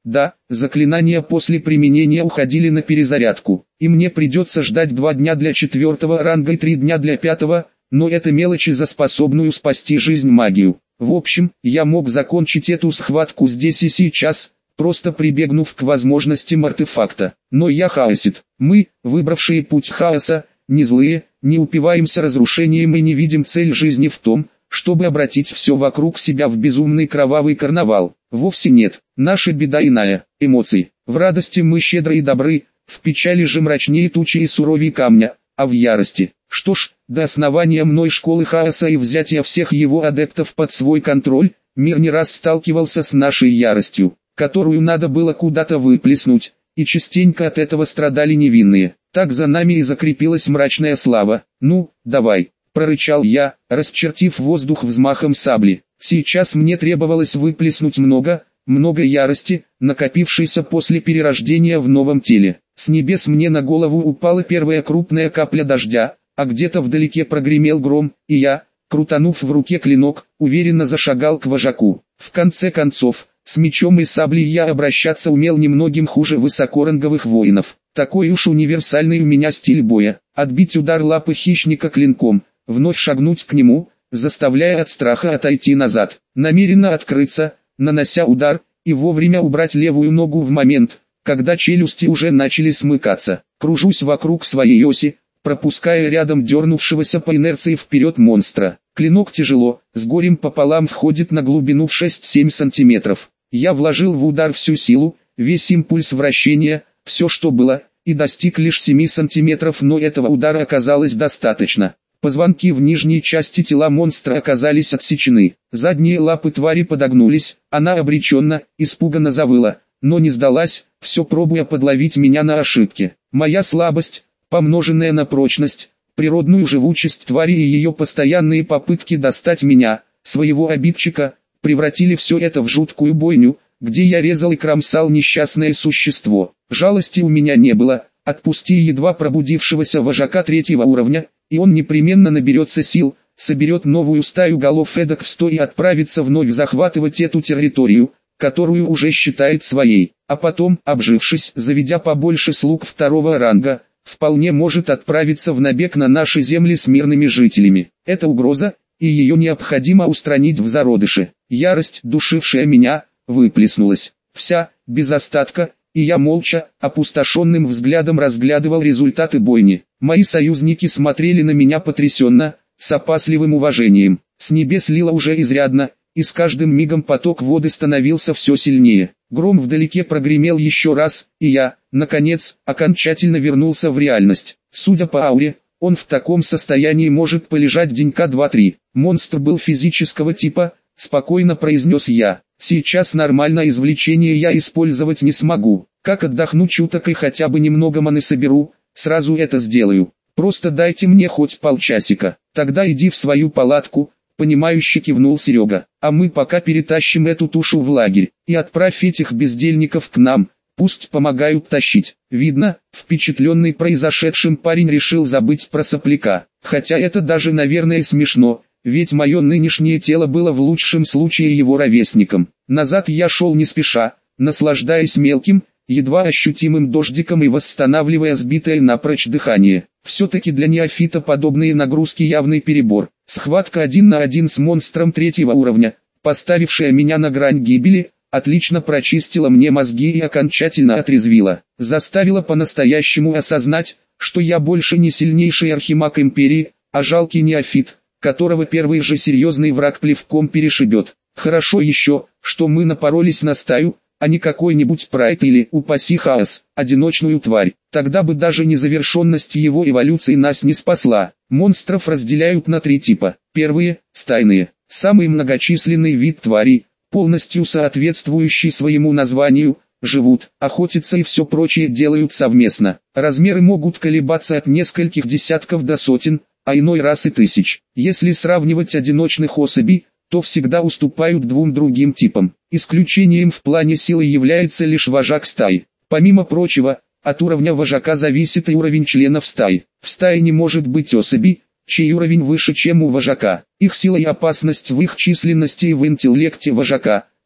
Да, заклинания после применения уходили на перезарядку, и мне придется ждать 2 дня для 4-го ранга и 3 дня для 5-го, но это мелочи за способную спасти жизнь магию. В общем, я мог закончить эту схватку здесь и сейчас, просто прибегнув к возможностям артефакта. Но я хаосит. Мы, выбравшие путь хаоса, не злые, не упиваемся разрушением и не видим цель жизни в том, чтобы обратить все вокруг себя в безумный кровавый карнавал. Вовсе нет. Наша беда иная. Эмоции. В радости мы щедры и добры, в печали же мрачнее тучи и суровее камня, а в ярости. Что ж, до основания мной школы хаоса и взятия всех его адептов под свой контроль, мир не раз сталкивался с нашей яростью, которую надо было куда-то выплеснуть, и частенько от этого страдали невинные. Так за нами и закрепилась мрачная слава. «Ну, давай», — прорычал я, расчертив воздух взмахом сабли. Сейчас мне требовалось выплеснуть много ярости, накопившейся после перерождения в новом теле. С небес мне на голову упала первая крупная капля дождя, а где-то вдалеке прогремел гром, и я, крутанув в руке клинок, уверенно зашагал к вожаку. В конце концов, с мечом и саблей я обращаться умел немногим хуже высокоранговых воинов. Такой уж универсальный у меня стиль боя. Отбить удар лапы хищника клинком, вновь шагнуть к нему, заставляя от страха отойти назад, намеренно открыться, нанося удар, и вовремя убрать левую ногу в момент, когда челюсти уже начали смыкаться. Кружусь вокруг своей оси, пропуская рядом дернувшегося по инерции вперед монстра. Клинок тяжело, с горем пополам входит на глубину в 6-7 сантиметров. Я вложил в удар всю силу, весь импульс вращения, все что было, и достиг лишь 7 сантиметров, но этого удара оказалось достаточно. Позвонки в нижней части тела монстра оказались отсечены. Задние лапы твари подогнулись, она обреченно, испуганно завыла, но не сдалась, все пробуя подловить меня на ошибке. Моя слабость, помноженная на прочность, природную живучесть твари и ее постоянные попытки достать меня, своего обидчика, превратили все это в жуткую бойню, где я резал и кромсал несчастное существо. Жалости у меня не было, отпусти едва пробудившегося вожака 3-го уровня, и он непременно наберется сил, соберет новую стаю голов эдак в 100 и отправится вновь захватывать эту территорию, которую уже считает своей, а потом, обжившись, заведя побольше слуг 2-го ранга, вполне может отправиться в набег на наши земли с мирными жителями. Это угроза, и ее необходимо устранить в зародыше. Ярость, душившая меня, выплеснулась, вся, без остатка, и я молча, опустошенным взглядом разглядывал результаты бойни. Мои союзники смотрели на меня потрясенно, с опасливым уважением. С небес лило уже изрядно, и с каждым мигом поток воды становился все сильнее. Гром вдалеке прогремел еще раз, и я, наконец, окончательно вернулся в реальность. Судя по ауре, он в таком состоянии может полежать денька 2-3. Монстр был физического типа, спокойно произнес я. Сейчас нормальное извлечение я использовать не смогу. Как отдохну чуток и хотя бы немного маны соберу, сразу это сделаю. Просто дайте мне хоть полчасика. Тогда иди в свою палатку, понимающе кивнул Серега. А мы пока перетащим эту тушу в лагерь, и отправь этих бездельников к нам, пусть помогают тащить. Видно, впечатленный произошедшим парень решил забыть про сопляка. Хотя это даже наверное смешно, ведь мое нынешнее тело было в лучшем случае его ровесником. Назад я шел не спеша, наслаждаясь мелким, едва ощутимым дождиком и восстанавливая сбитое напрочь дыхание. Все-таки для неофита подобные нагрузки явный перебор. Схватка 1 на 1 с монстром 3-го уровня, поставившая меня на грань гибели, отлично прочистила мне мозги и окончательно отрезвила. Заставила по-настоящему осознать, что я больше не сильнейший архимаг империи, а жалкий неофит, которого первый же серьезный враг плевком перешибет. Хорошо еще, что мы напоролись на стаю, а не какой-нибудь прайд или, упаси хаос, одиночную тварь. Тогда бы даже незавершенность его эволюции нас не спасла. Монстров разделяют на 3 типа. Первые – стайные, самый многочисленный вид тварей, полностью соответствующий своему названию, живут, охотятся и все прочее делают совместно. Размеры могут колебаться от нескольких десятков до сотен, а иной раз и тысяч. Если сравнивать одиночных особей, то всегда уступают 2 другим типам. Исключением в плане силы является лишь вожак стаи. Помимо прочего, от уровня вожака зависит и уровень членов стаи. В стае не может быть особей, чей уровень выше, чем у вожака. Их сила и опасность в их численности и в интеллекте вожака,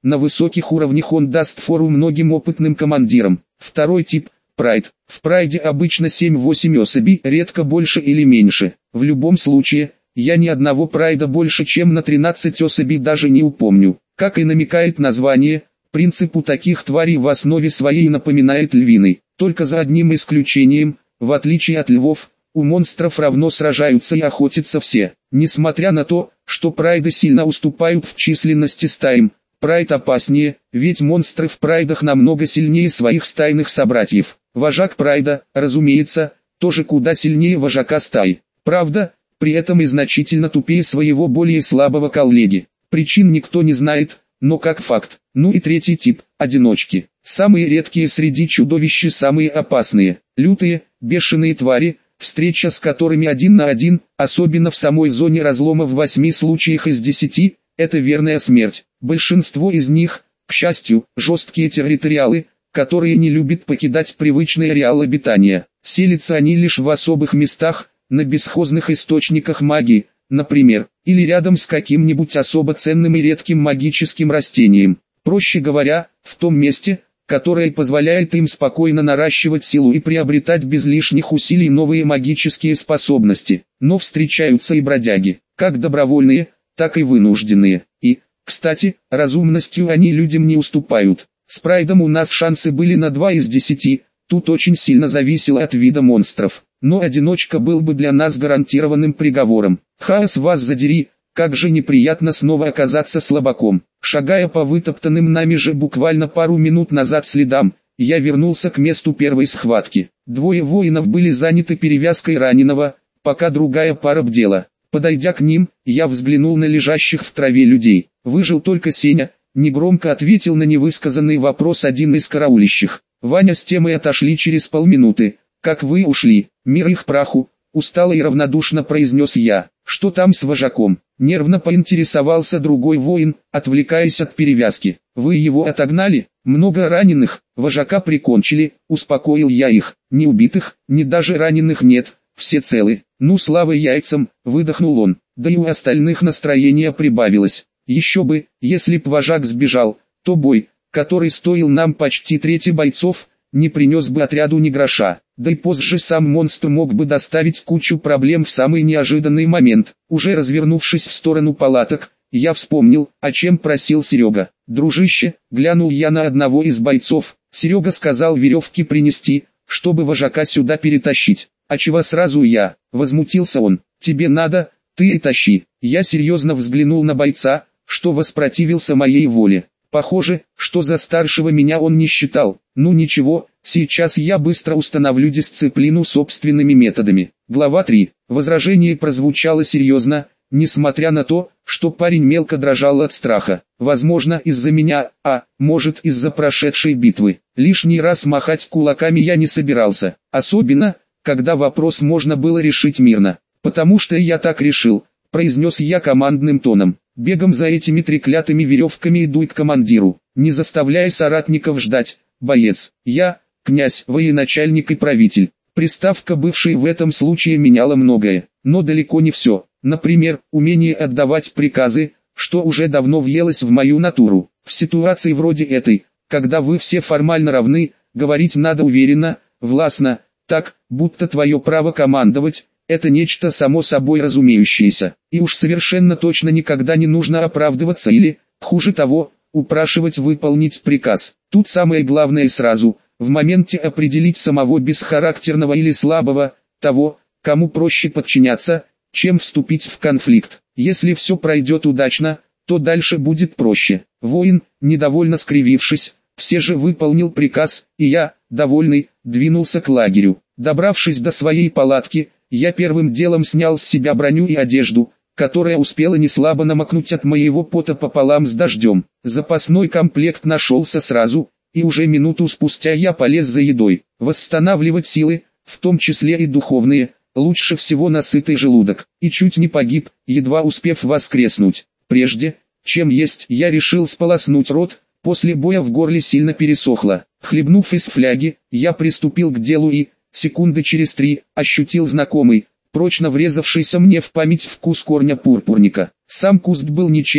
на высоких уровнях он даст фору многим опытным командирам. Второй тип – Прайд. В Прайде обычно 7-8 особей, редко больше или меньше. В любом случае, я ни одного Прайда больше чем на 13 особей даже не упомню. Как и намекает название, принцип у таких тварей в основе своей напоминает львиный. Только за одним исключением, в отличие от львов, у монстров равно сражаются и охотятся все. Несмотря на то, что прайды сильно уступают в численности стаям, прайд опаснее, ведь монстры в прайдах намного сильнее своих стайных собратьев. Вожак прайда, разумеется, тоже куда сильнее вожака стаи. Правда, при этом и значительно тупее своего более слабого коллеги. Причин никто не знает, но как факт. Ну и третий тип – одиночки. Самые редкие среди чудовищ и самые опасные. Лютые, бешеные твари, встреча с которыми 1 на 1, особенно в самой зоне разлома в 8 случаях из 10, это верная смерть. Большинство из них, к счастью, жесткие территориалы, которые не любят покидать привычный ареал обитания. Селятся они лишь в особых местах, на бесхозных источниках магии, например, или рядом с каким-нибудь особо ценным и редким магическим растением. Проще говоря, в том месте, которое позволяет им спокойно наращивать силу и приобретать без лишних усилий новые магические способности. Но встречаются и бродяги, как добровольные, так и вынужденные. И, кстати, разумностью они людям не уступают. С прайдом у нас шансы были на 2 из 10, тут очень сильно зависело от вида монстров. Но одиночка был бы для нас гарантированным приговором. Хаос вас задери, как же неприятно снова оказаться слабаком. Шагая по вытоптанным нами же буквально пару минут назад следам, я вернулся к месту первой схватки. Двое воинов были заняты перевязкой раненого, пока другая пара бдела. Подойдя к ним, я взглянул на лежащих в траве людей. Выжил только Сеня, негромко ответил на невысказанный вопрос один из караулищих. Ваня с темой отошли через полминуты. «Как вы ушли, мир их праху», устало и равнодушно произнес я. «Что там с вожаком?» Нервно поинтересовался другой воин, отвлекаясь от перевязки. «Вы его отогнали? Много раненых, вожака прикончили», успокоил я их. «Ни убитых, ни даже раненых нет, все целы». «Ну слава яйцам», выдохнул он. Да и у остальных настроение прибавилось. Еще бы, если б вожак сбежал, то бой, который стоил нам почти трети бойцов, не принес бы отряду ни гроша. Да и позже сам монстр мог бы доставить кучу проблем в самый неожиданный момент. Уже развернувшись в сторону палаток, я вспомнил, о чем просил Серега. «Дружище», глянул я на одного из бойцов, Серега сказал веревки принести, чтобы вожака сюда перетащить. «А чего сразу я?» — возмутился он. «Тебе надо, ты и тащи». Я серьезно взглянул на бойца, что воспротивился моей воле. Похоже, что за старшего меня он не считал. Ну ничего, сейчас я быстро установлю дисциплину собственными методами. Глава 3. Возражение прозвучало серьезно, несмотря на то, что парень мелко дрожал от страха. Возможно из-за меня, а может из-за прошедшей битвы. Лишний раз махать кулаками я не собирался. Особенно, когда вопрос можно было решить мирно. «Потому что я так решил», произнес я командным тоном. «Бегом за этими треклятыми веревками иду к командиру, не заставляя соратников ждать, боец. Я, князь, военачальник и правитель». Приставка «бывший» в этом случае меняла многое, но далеко не все. Например, умение отдавать приказы, что уже давно въелось в мою натуру. В ситуации вроде этой, когда вы все формально равны, говорить надо уверенно, властно, так, будто твое право командовать – это нечто само собой разумеющееся, и уж совершенно точно никогда не нужно оправдываться или, хуже того, упрашивать выполнить приказ. Тут самое главное сразу, в моменте определить самого бесхарактерного или слабого, того, кому проще подчиняться, чем вступить в конфликт. Если все пройдет удачно, то дальше будет проще. Воин, недовольно скривившись, все же выполнил приказ, и я, довольный, двинулся к лагерю. Добравшись до своей палатки, я первым делом снял с себя броню и одежду, которая успела неслабо намокнуть от моего пота пополам с дождем. Запасной комплект нашелся сразу, и уже минуту спустя я полез за едой. Восстанавливать силы, в том числе и духовные, лучше всего на сытый желудок, и чуть не погиб, едва успев воскреснуть. Прежде, чем есть, я решил сполоснуть рот, после боя в горле сильно пересохло. Хлебнув из фляги, я приступил к делу и, секунды через 3, ощутил знакомый, прочно врезавшийся мне в память вкус корня пурпурника. Сам куст был ничем,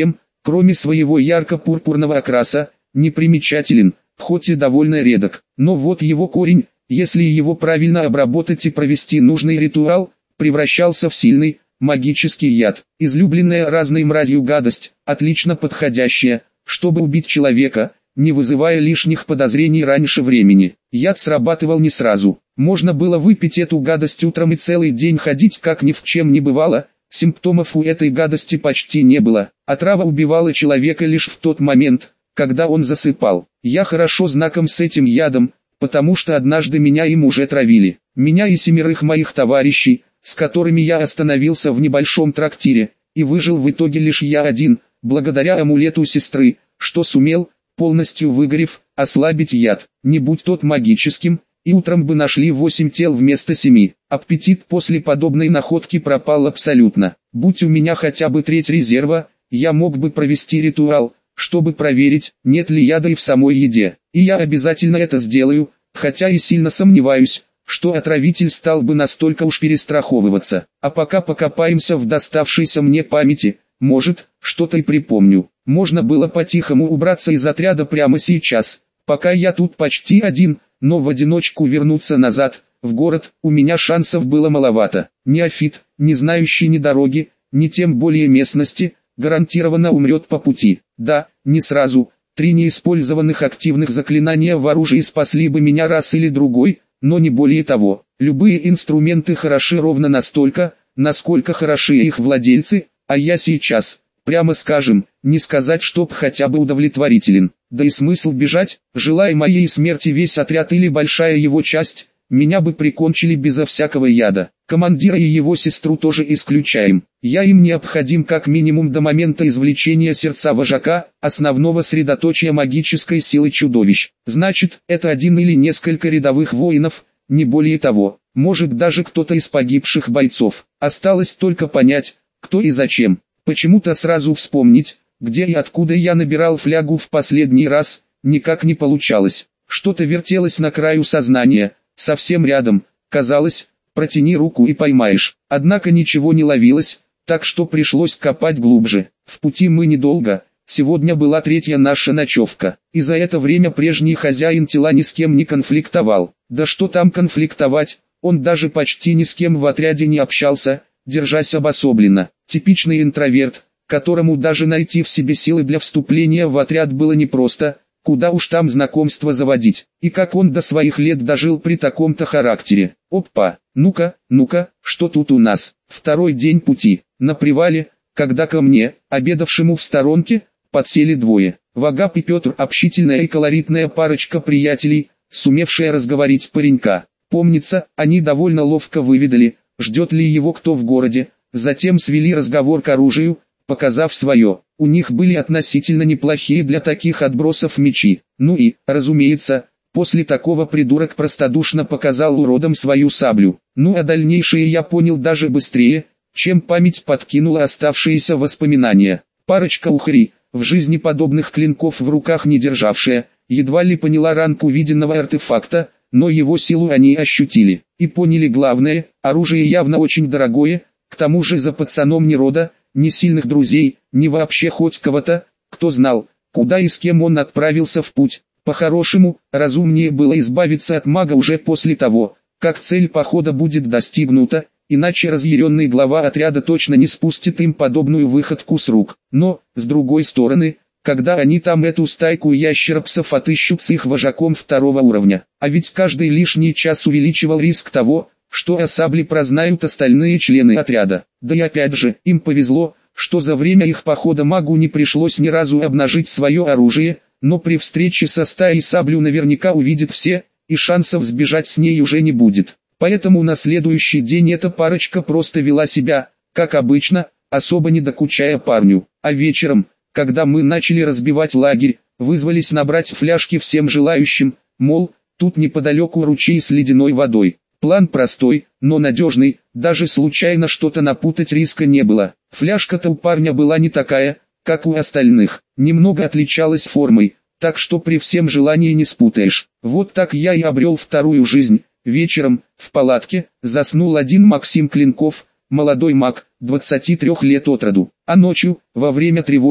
кроме своего ярко-пурпурного окраса, непримечателен, хоть и довольно редок. Но вот его корень, если его правильно обработать и провести нужный ритуал, превращался в сильный, магический яд. Излюбленная разной мразью гадость, отлично подходящая, чтобы убить человека, не вызывая лишних подозрений раньше времени. Яд срабатывал не сразу. Можно было выпить эту гадость утром и целый день ходить как ни в чем не бывало. Симптомов у этой гадости почти не было. Отрава убивала человека лишь в тот момент, когда он засыпал. Я хорошо знаком с этим ядом, потому что однажды меня им уже травили. Меня и 7 моих товарищей, с которыми я остановился в небольшом трактире, и выжил в итоге лишь я один, благодаря амулету сестры, что сумел, полностью выгорев, ослабить яд. Не будь тот магическим, и утром бы нашли 8 тел вместо 7. Аппетит после подобной находки пропал абсолютно. Будь у меня хотя бы треть резерва, я мог бы провести ритуал, чтобы проверить, нет ли яда и в самой еде. И я обязательно это сделаю, хотя и сильно сомневаюсь, что отравитель стал бы настолько уж перестраховываться. А пока покопаемся в доставшейся мне памяти, может, что-то и припомню. Можно было по-тихому убраться из отряда прямо сейчас, пока я тут почти один, но в одиночку вернуться назад, в город, у меня шансов было маловато. Неофит, не знающий ни дороги, ни тем более местности, гарантированно умрет по пути. Да, не сразу. 3 неиспользованных активных заклинания в оружии спасли бы меня раз или другой, но не более того. Любые инструменты хороши ровно настолько, насколько хороши их владельцы, а я сейчас, прямо скажем, не сказать, чтоб хотя бы удовлетворителен. Да и смысл бежать, желая моей смерти весь отряд или большая его часть, меня бы прикончили безо всякого яда. Командира и его сестру тоже исключаем. Я им необходим как минимум до момента извлечения сердца вожака, основного средоточия магической силы чудовищ. Значит, это один или несколько рядовых воинов, не более того. Может даже кто-то из погибших бойцов. Осталось только понять, кто и зачем. Почему-то сразу вспомнить, где и откуда я набирал флягу в последний раз, никак не получалось. Что-то вертелось на краю сознания, совсем рядом, казалось, протяни руку и поймаешь. Однако ничего не ловилось, так что пришлось копать глубже. В пути мы недолго, сегодня была 3-я наша ночевка. И за это время прежний хозяин тела ни с кем не конфликтовал. Да что там конфликтовать, он даже почти ни с кем в отряде не общался, держась обособленно. Типичный интроверт, которому даже найти в себе силы для вступления в отряд было непросто, куда уж там знакомство заводить. И как он до своих лет дожил при таком-то характере. Опа, ну-ка, что тут у нас? 2-й день пути. На привале, когда ко мне, обедавшему в сторонке, подсели 2. Вагап и Петр, общительная и колоритная парочка приятелей, сумевшая разговорить паренька. Помнится, они довольно ловко выведали, ждет ли его кто в городе, затем свели разговор к оружию, показав свое. У них были относительно неплохие для таких отбросов мечи. Ну и, разумеется, после такого придурок простодушно показал уродам свою саблю. Ну а дальнейшее я понял даже быстрее, чем память подкинула оставшиеся воспоминания. Парочка ухари, в жизни подобных клинков в руках не державшая, едва ли поняла ранг увиденного артефакта, но его силу они ощутили. И поняли главное, оружие явно очень дорогое, к тому же за пацаном ни рода, ни сильных друзей, ни вообще хоть кого-то, кто знал, куда и с кем он отправился в путь. По-хорошему, разумнее было избавиться от мага уже после того, как цель похода будет достигнута, иначе разъяренный глава отряда точно не спустит им подобную выходку с рук. Но, с другой стороны, когда они там эту стайку ящеропсов отыщут с их вожаком 2-го уровня, а ведь каждый лишний час увеличивал риск того, что о сабле прознают остальные члены отряда. Да и опять же, им повезло, что за время их похода магу не пришлось ни разу обнажить свое оружие, но при встрече со стаей саблю наверняка увидят все, и шансов сбежать с ней уже не будет. Поэтому на следующий день эта парочка просто вела себя, как обычно, особо не докучая парню. А вечером, когда мы начали разбивать лагерь, вызвались набрать фляжки всем желающим, мол, тут неподалеку ручей с ледяной водой. План простой, но надежный, даже случайно что-то напутать риска не было. Фляжка-то у парня была не такая, как у остальных, немного отличалась формой, так что при всем желании не спутаешь. Вот так я и обрел 2-ю жизнь. Вечером, в палатке, заснул один Максим Клинков, молодой маг, 23 лет от роду. А ночью, во время тревоги,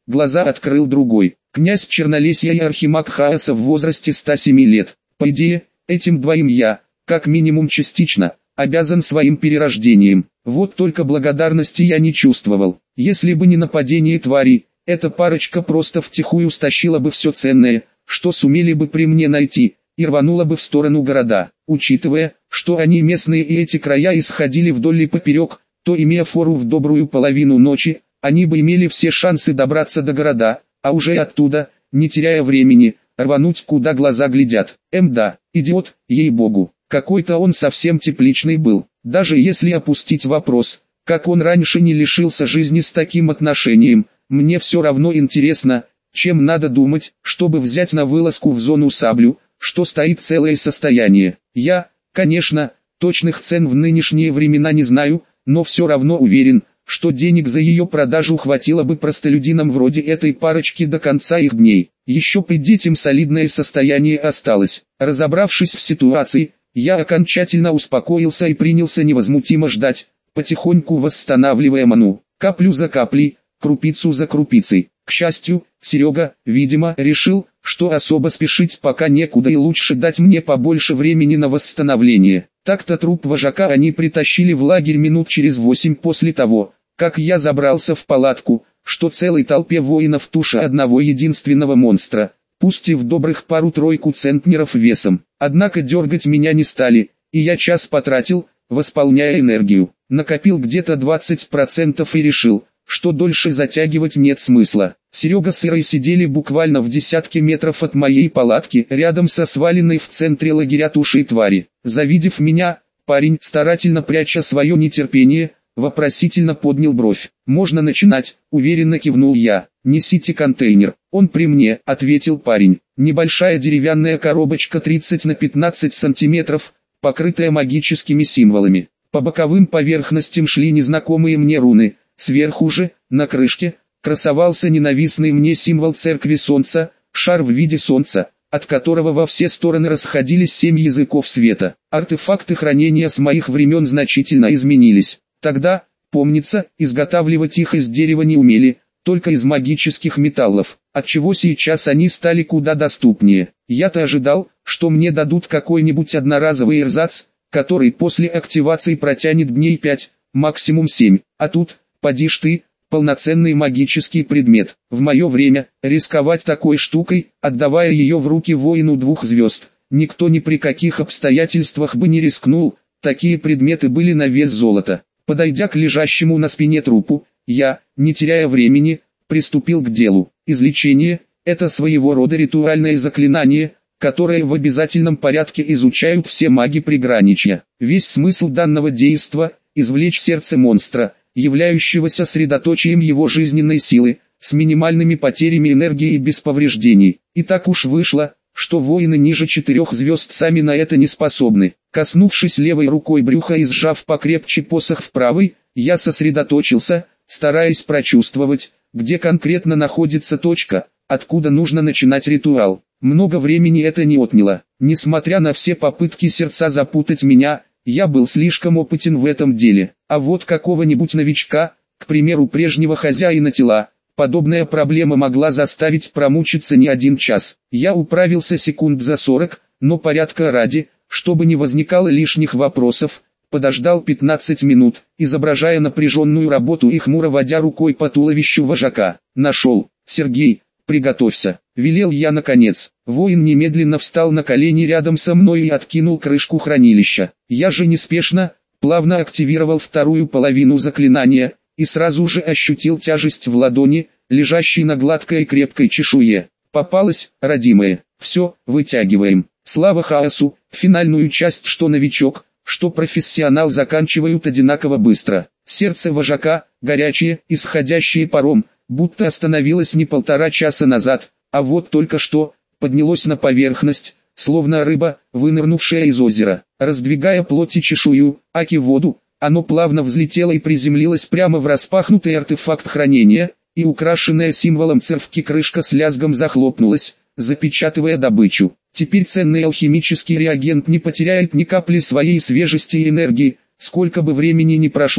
глаза открыл другой. Князь Чернолесья и архимаг Хаоса в возрасте 107 лет. По идее, этим двоим я, как минимум частично, обязан своим перерождением. Вот только благодарности я не чувствовал. Если бы не нападение тварей, эта парочка просто втихую стащила бы все ценное, что сумели бы при мне найти, и рванула бы в сторону города. Учитывая, что они местные и эти края исходили вдоль и поперек, то имея фору в добрую половину ночи, они бы имели все шансы добраться до города, а уже оттуда, не теряя времени, рвануть куда глаза глядят. Да, идиот, ей-богу, какой-то он совсем тепличный был. Даже если опустить вопрос, как он раньше не лишился жизни с таким отношением, мне все равно интересно, чем надо думать, чтобы взять на вылазку в зону саблю, что стоит целое состояние. Я, конечно, точных цен в нынешние времена не знаю, но все равно уверен, что денег за ее продажу хватило бы простолюдинам вроде этой парочки до конца их дней. Еще при детям солидное состояние осталось. Разобравшись в ситуации, я окончательно успокоился и принялся невозмутимо ждать, потихоньку восстанавливая ману, каплю за каплей, крупицу за крупицей. К счастью, Серега, видимо, решил, что особо спешить пока некуда и лучше дать мне побольше времени на восстановление. Так-то труп вожака они притащили в лагерь минут через 8 после того, как я забрался в палатку, что целой толпе воинов туша одного единственного монстра, пусть и в добрых пару-тройку центнеров весом. Однако дергать меня не стали, и я час потратил, восполняя энергию. Накопил где-то 20% и решил, что дольше затягивать нет смысла. Серега с Ирой сидели буквально в десятке метров от моей палатки, рядом со сваленной в центре лагеря тушей твари. Завидев меня, парень, старательно пряча свое нетерпение, вопросительно поднял бровь. «Можно начинать», — уверенно кивнул я. «Несите контейнер». «Он при мне», — ответил парень. Небольшая деревянная коробочка 30 на 15 сантиметров, покрытая магическими символами. По боковым поверхностям шли незнакомые мне руны. Сверху же, на крышке, красовался ненавистный мне символ церкви солнца, шар в виде солнца, от которого во все стороны расходились 7 языков света. Артефакты хранения с моих времен значительно изменились. Тогда, помнится, изготавливать их из дерева не умели, только из магических металлов, отчего сейчас они стали куда доступнее. Я-то ожидал, что мне дадут какой-нибудь одноразовый эрзац, который после активации протянет дней 5, максимум 7, а тут, поди ж ты, полноценный магический предмет. В мое время, рисковать такой штукой, отдавая ее в руки воину 2 звезд, никто ни при каких обстоятельствах бы не рискнул, такие предметы были на вес золота. Подойдя к лежащему на спине трупу, я, не теряя времени, приступил к делу. Излечение – это своего рода ритуальное заклинание, которое в обязательном порядке изучают все маги приграничья. Весь смысл данного действа – извлечь сердце монстра, являющегося средоточием его жизненной силы, с минимальными потерями энергии и без повреждений. И так уж вышло, что воины ниже 4 звезд сами на это не способны. Коснувшись левой рукой брюха и сжав покрепче посох в правой, я сосредоточился, стараясь прочувствовать, где конкретно находится точка, откуда нужно начинать ритуал. Много времени это не отняло. Несмотря на все попытки сердца запутать меня, я был слишком опытен в этом деле. А вот какого-нибудь новичка, к примеру прежнего хозяина тела, подобная проблема могла заставить промучиться не 1 час. Я управился секунд за 40, но порядка ради, чтобы не возникало лишних вопросов, подождал 15 минут, изображая напряженную работу и хмуро водя рукой по туловищу вожака. «Нашел, Сергей, приготовься», — велел я наконец. Воин немедленно встал на колени рядом со мной и откинул крышку хранилища. Я же неспешно, плавно активировал вторую половину заклинания, и сразу же ощутил тяжесть в ладони, лежащей на гладкой и крепкой чешуе. Попалась, родимая. Все, вытягиваем. Слава хаосу, финальную часть что новичок, что профессионал заканчивают одинаково быстро. Сердце вожака, горячее, исходящее паром, будто остановилось не 1,5 часа назад, а вот только что, поднялось на поверхность, словно рыба, вынырнувшая из озера. Раздвигая плоть и чешую, аки воду, оно плавно взлетело и приземлилось прямо в распахнутый артефакт хранения, и украшенная символом церкви крышка с лязгом захлопнулась, запечатывая добычу. Теперь ценный алхимический реагент не потеряет ни капли своей свежести и энергии, сколько бы времени ни прошло,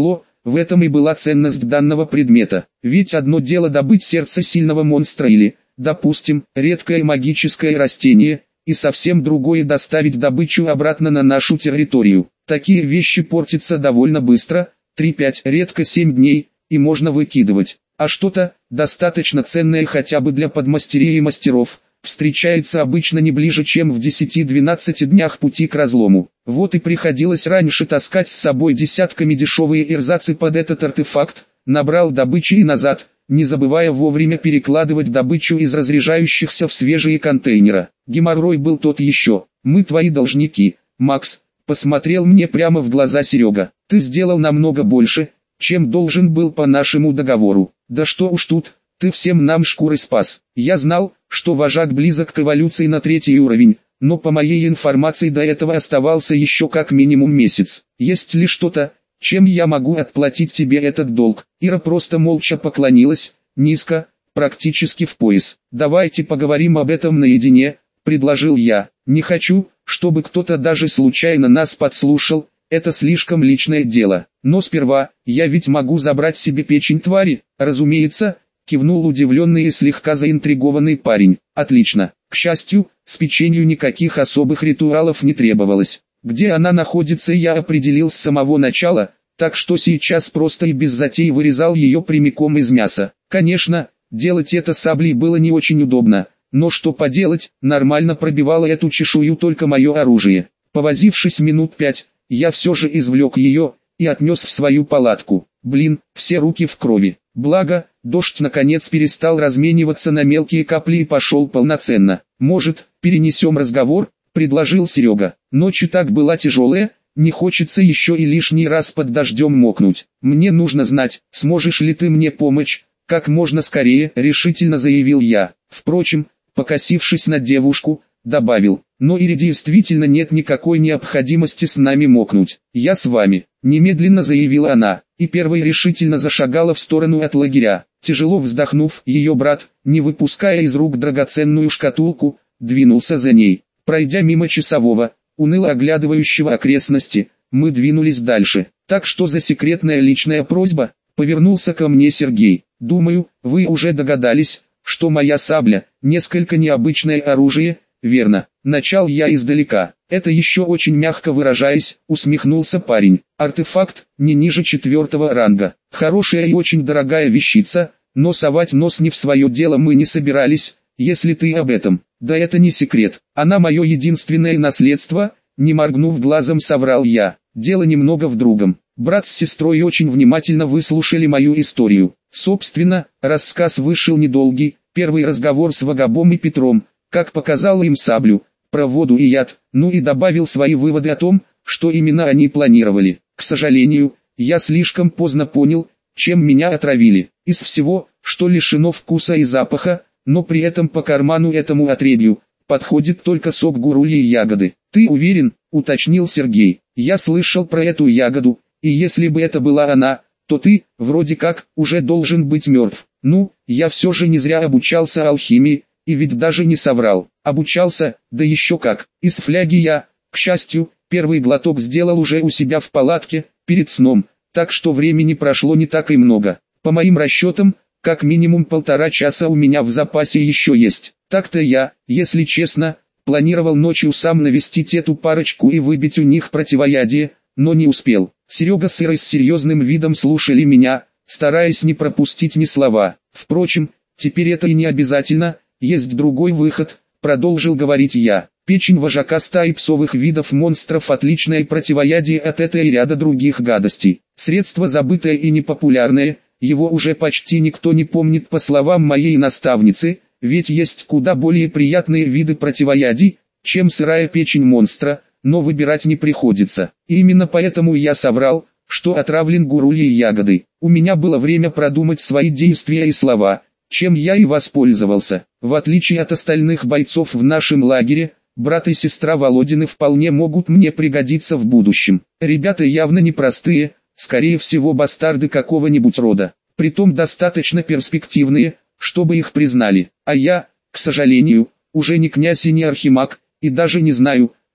в этом и была ценность данного предмета. Ведь одно дело добыть сердце сильного монстра или, допустим, редкое магическое растение, и совсем другое доставить добычу обратно на нашу территорию. Такие вещи портятся довольно быстро, 3-5, редко 7 дней, и можно выкидывать. А что-то, достаточно ценное хотя бы для подмастерья и мастеров, встречается обычно не ближе, чем в 10-12 днях пути к разлому. Вот и приходилось раньше таскать с собой десятками дешевые ирзацы под этот артефакт, набрал добычи и назад, не забывая вовремя перекладывать добычу из разряжающихся в свежие контейнера. Геморрой был тот еще. Мы твои должники, Макс, посмотрел мне прямо в глаза Серега. Ты сделал намного больше, чем должен был по нашему договору. Да что уж тут, ты всем нам шкуры спас. Я знал, что вожак близок к эволюции на 3-й уровень, но по моей информации до этого оставался еще как минимум месяц. Есть ли что-то, чем я могу отплатить тебе этот долг? Ира просто молча поклонилась, низко, практически в пояс. Давайте поговорим об этом наедине, предложил я. Не хочу, чтобы кто-то даже случайно нас подслушал, это слишком личное дело. Но сперва, я ведь могу забрать себе печень твари, разумеется, кивнул удивленный и слегка заинтригованный парень. Отлично. К счастью, с печенью никаких особых ритуалов не требовалось. Где она находится, я определил с самого начала, так что сейчас просто и без затей вырезал ее прямиком из мяса. Конечно, делать это саблей было не очень удобно, но что поделать, нормально пробивало эту чешую только мое оружие. Повозившись минут 5, я все же извлек ее и отнес в свою палатку. Блин, все руки в крови. Благо, дождь наконец перестал размениваться на мелкие капли и пошел полноценно. Может, перенесем разговор, предложил Серега. Ночь и так была тяжелая, не хочется еще и лишний раз под дождем мокнуть. Мне нужно знать, сможешь ли ты мне помочь, как можно скорее, решительно заявил я. Впрочем, покосившись на девушку, добавил, но и действительно нет никакой необходимости с нами мокнуть. Я с вами, немедленно заявила она, и первой решительно зашагала в сторону от лагеря. Тяжело вздохнув, ее брат, не выпуская из рук драгоценную шкатулку, двинулся за ней. Пройдя мимо часового, уныло оглядывающего окрестности, мы двинулись дальше. Так что за секретная личная просьба, повернулся ко мне Сергей. Думаю, вы уже догадались, что моя сабля, несколько необычное оружие, верно. Начал я издалека. Это еще очень мягко выражаясь, усмехнулся парень. Артефакт, не ниже 4-го ранга. Хорошая и очень дорогая вещица, но совать нос не в свое дело мы не собирались, если ты об этом. Да это не секрет. Она мое единственное наследство, не моргнув глазом соврал я. Дело немного в другом. Брат с сестрой очень внимательно выслушали мою историю. Собственно, рассказ вышел недолгий. Первый разговор с Вагабом и Петром, как показал им саблю, про воду и яд, ну и добавил свои выводы о том, что именно они планировали. К сожалению, я слишком поздно понял, чем меня отравили. Из всего, что лишено вкуса и запаха, но при этом по карману этому отребью, подходит только сок гурульи и ягоды. Ты уверен, уточнил Сергей. Я слышал про эту ягоду, и если бы это была она, то ты, вроде как, уже должен быть мертв. Ну, я все же не зря обучался алхимии, и ведь даже не соврал. Обучался, да еще как. Из фляги я, к счастью, первый глоток сделал уже у себя в палатке, перед сном, так что времени прошло не так и много. По моим расчетам, как минимум 1,5 часа у меня в запасе еще есть. Так-то я, если честно, планировал ночью сам навестить эту парочку и выбить у них противоядие, но не успел. Серега с Ирой с серьезным видом слушали меня, стараясь не пропустить ни слова. Впрочем, теперь это и не обязательно, есть другой выход, продолжил говорить я. Печень вожака стаи псовых видов монстров — отличное противоядие от этой и ряда других гадостей. Средство забытое и непопулярное, его уже почти никто не помнит по словам моей наставницы, ведь есть куда более приятные виды противоядий, чем сырая печень монстра, но выбирать не приходится. И именно поэтому я соврал, что отравлен гурульей ягодой. У меня было время продумать свои действия и слова, чем я и воспользовался. В отличие от остальных бойцов в нашем лагере, брат и сестра Володины вполне могут мне пригодиться в будущем. Ребята явно непростые, скорее всего бастарды какого-нибудь рода. Притом достаточно перспективные, чтобы их признали. А я, к сожалению, уже не князь и не архимаг, и даже не знаю,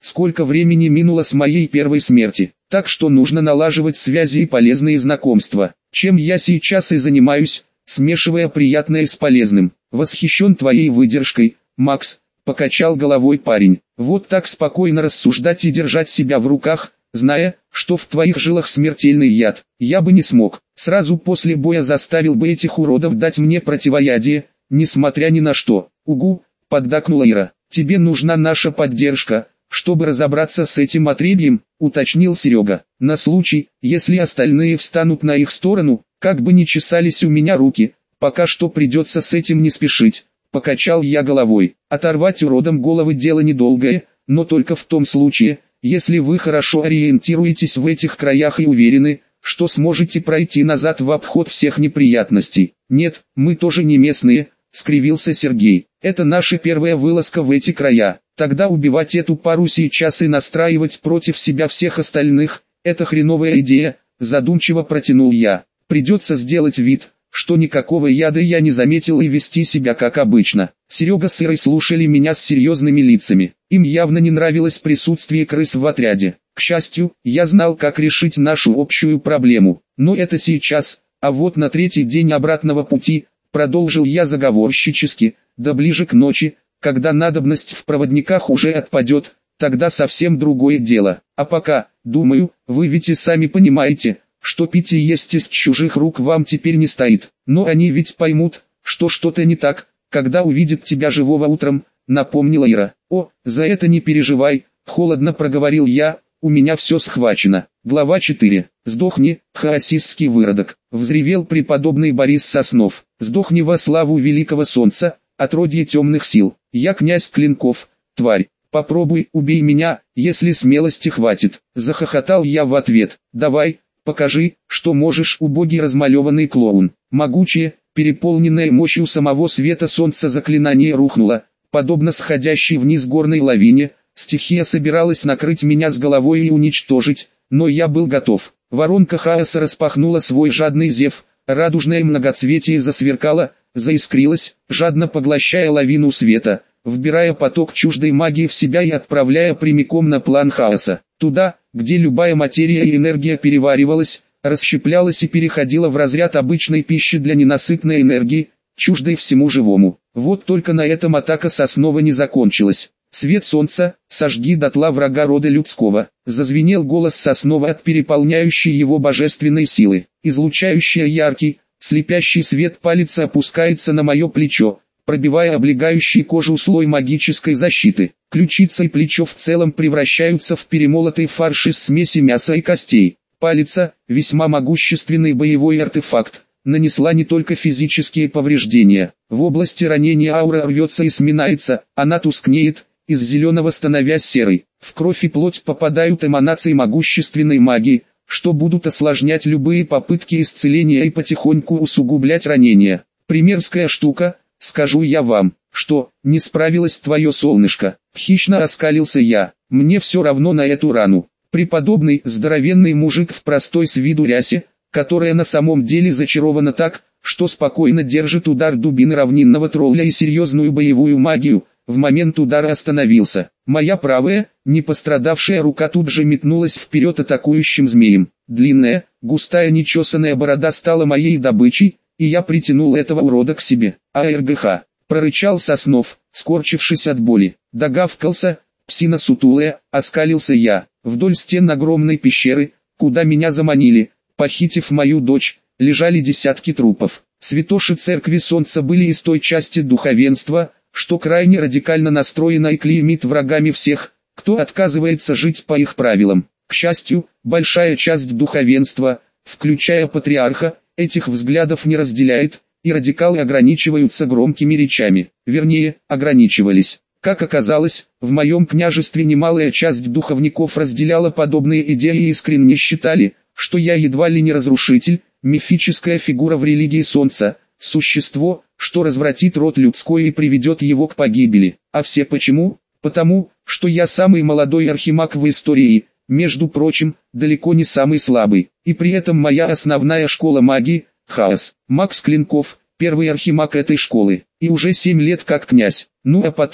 сколько времени минуло с моей первой смерти, так что нужно налаживать связи и полезные знакомства, чем я сейчас и занимаюсь, смешивая приятное с полезным. Восхищен твоей выдержкой, Макс, покачал головой парень. Вот так спокойно рассуждать и держать себя в руках, зная, что в твоих жилах смертельный яд, я бы не смог. Сразу после боя заставил бы этих уродов дать мне противоядие, несмотря ни на что. Угу, поддакнула Ира. Тебе нужна наша поддержка, чтобы разобраться с этим отребьем, уточнил Серега. На случай, если остальные встанут на их сторону, как бы ни чесались у меня руки, пока что придется с этим не спешить. Покачал я головой. Оторвать уродам головы дело недолгое, но только в том случае, если вы хорошо ориентируетесь в этих краях и уверены, что сможете пройти назад в обход всех неприятностей. Нет, мы тоже не местные, скривился Сергей. Это наша первая вылазка в эти края. Тогда убивать эту пару сейчас и настраивать против себя всех остальных, это хреновая идея, задумчиво протянул я. Придется сделать вид, что никакого яда я не заметил, и вести себя как обычно. Серега с Ирой слушали меня с серьезными лицами. Им явно не нравилось присутствие крыс в отряде. К счастью, я знал, как решить нашу общую проблему. Но это сейчас, а вот на третий день обратного пути, продолжил я заговорщически, да ближе к ночи, когда надобность в проводниках уже отпадет, тогда совсем другое дело. А пока, думаю, вы ведь и сами понимаете, что пить и есть из чужих рук вам теперь не стоит. Но они ведь поймут, что что-то не так, когда увидят тебя живого утром, напомнила Ира. О, за это не переживай, холодно проговорил я, у меня все схвачено. Глава 4. Сдохни, хаосистский выродок, взревел преподобный Борис Соснов. Сдохни во славу великого солнца, отродье темных сил. Я князь Клинков, тварь. Попробуй, убей меня, если смелости хватит. Захохотал я в ответ. Давай, покажи, что можешь, убогий размалеванный клоун. Могучее, переполненное мощью самого света солнца заклинание рухнуло, подобно сходящей вниз горной лавине. Стихия собиралась накрыть меня с головой и уничтожить, но я был готов. Воронка хаоса распахнула свой жадный зев, радужное многоцветие засверкало, заискрилось, жадно поглощая лавину света, вбирая поток чуждой магии в себя и отправляя прямиком на план хаоса. Туда, где любая материя и энергия переваривалась, расщеплялась и переходила в разряд обычной пищи для ненасытной энергии, чуждой всему живому. Вот только на этом атака Соснова не закончилась. «Свет солнца, сожги дотла врага рода людского», зазвенел голос Соснова от переполняющей его божественной силы. Излучающая яркий, слепящий свет палец опускается на мое плечо, пробивая облегающий кожу слой магической защиты. Ключица и плечо в целом превращаются в перемолотый фарш из смеси мяса и костей. Палица, весьма могущественный боевой артефакт, нанесла не только физические повреждения. В области ранения аура рвется и сминается, она тускнеет, из зеленого становясь серой. В кровь и плоть попадают эманации могущественной магии, что будут осложнять любые попытки исцеления и потихоньку усугублять ранения. Примерская штука, скажу я вам. Что, не справилось твое солнышко? Хищно оскалился я. Мне все равно на эту рану. Преподобный здоровенный мужик в простой с виду рясе, которая на самом деле зачарована так, что спокойно держит удар дубины равнинного тролля и серьезную боевую магию, в момент удара остановился. Моя правая, не пострадавшая рука тут же метнулась вперед атакующим змеем. Длинная, густая нечесанная борода стала моей добычей, и я притянул этого урода к себе. АРГХ, прорычал Соснов, скорчившись от боли. Догавкался, псина сутулая, оскалился я. Вдоль стен огромной пещеры, куда меня заманили, похитив мою дочь, лежали десятки трупов. Святоши церкви солнца были из той части духовенства, что крайне радикально настроена и клеймит врагами всех, кто отказывается жить по их правилам. К счастью, большая часть духовенства, включая патриарха, этих взглядов не разделяет, и радикалы ограничиваются громкими речами. Вернее, ограничивались. Как оказалось, в моем княжестве немалая часть духовников разделяла подобные идеи и искренне считали, что я едва ли не разрушитель, мифическая фигура в религии солнца, существо, что развратит род людской и приведет его к погибели. А все почему? Потому, что я самый молодой архимаг в истории, между прочим, далеко не самый слабый. И при этом моя основная школа магии – хаос. Макс Клинков, первый архимаг этой школы, и уже 7 лет как князь. Ну а потом,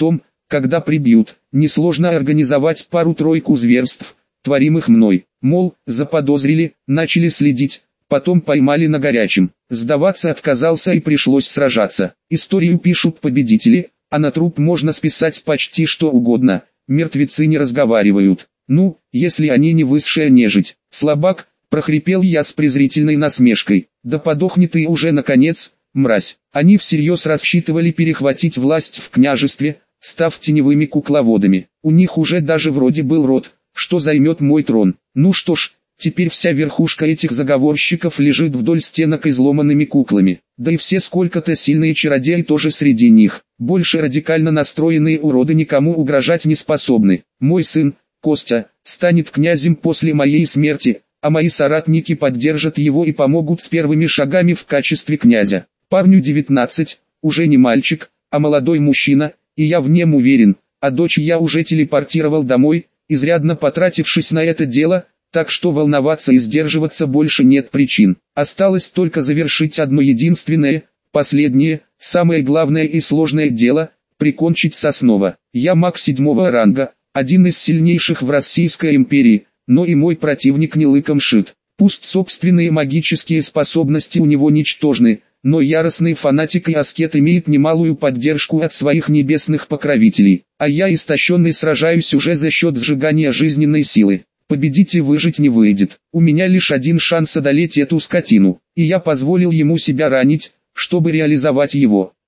когда прибьют, несложно организовать пару-тройку зверств, творимых мной. Мол, заподозрили, начали следить, потом поймали на горячем. Сдаваться отказался и пришлось сражаться. Историю пишут победители, а на труп можно списать почти что угодно. Мертвецы не разговаривают. Ну, если они не высшая нежить. Слабак, прохрипел я с презрительной насмешкой. Да подохни ты уже наконец, мразь. Они всерьез рассчитывали перехватить власть в княжестве, став теневыми кукловодами. У них уже даже вроде был род, что займет мой трон. Ну что ж, теперь вся верхушка этих заговорщиков лежит вдоль стенок изломанными куклами. Да и все сколько-то сильные чародеи тоже среди них. Больше радикально настроенные уроды никому угрожать не способны. Мой сын, Костя, станет князем после моей смерти, а мои соратники поддержат его и помогут с первыми шагами в качестве князя. Парню 19, уже не мальчик, а молодой мужчина, и я в нем уверен, а дочь я уже телепортировал домой, изрядно потратившись на это дело, так что волноваться и сдерживаться больше нет причин. Осталось только завершить одно единственное, последнее, самое главное и сложное дело – прикончить Соснова. Я маг 7-го ранга, один из сильнейших в Российской империи, но и мой противник не лыком шит. Пусть собственные магические способности у него ничтожны, но яростный фанатик и аскет имеет немалую поддержку от своих небесных покровителей, а я истощенный сражаюсь уже за счет сжигания жизненной силы. Победить и выжить не выйдет. У меня лишь один шанс одолеть эту скотину, и я позволил ему себя ранить, чтобы реализовать его.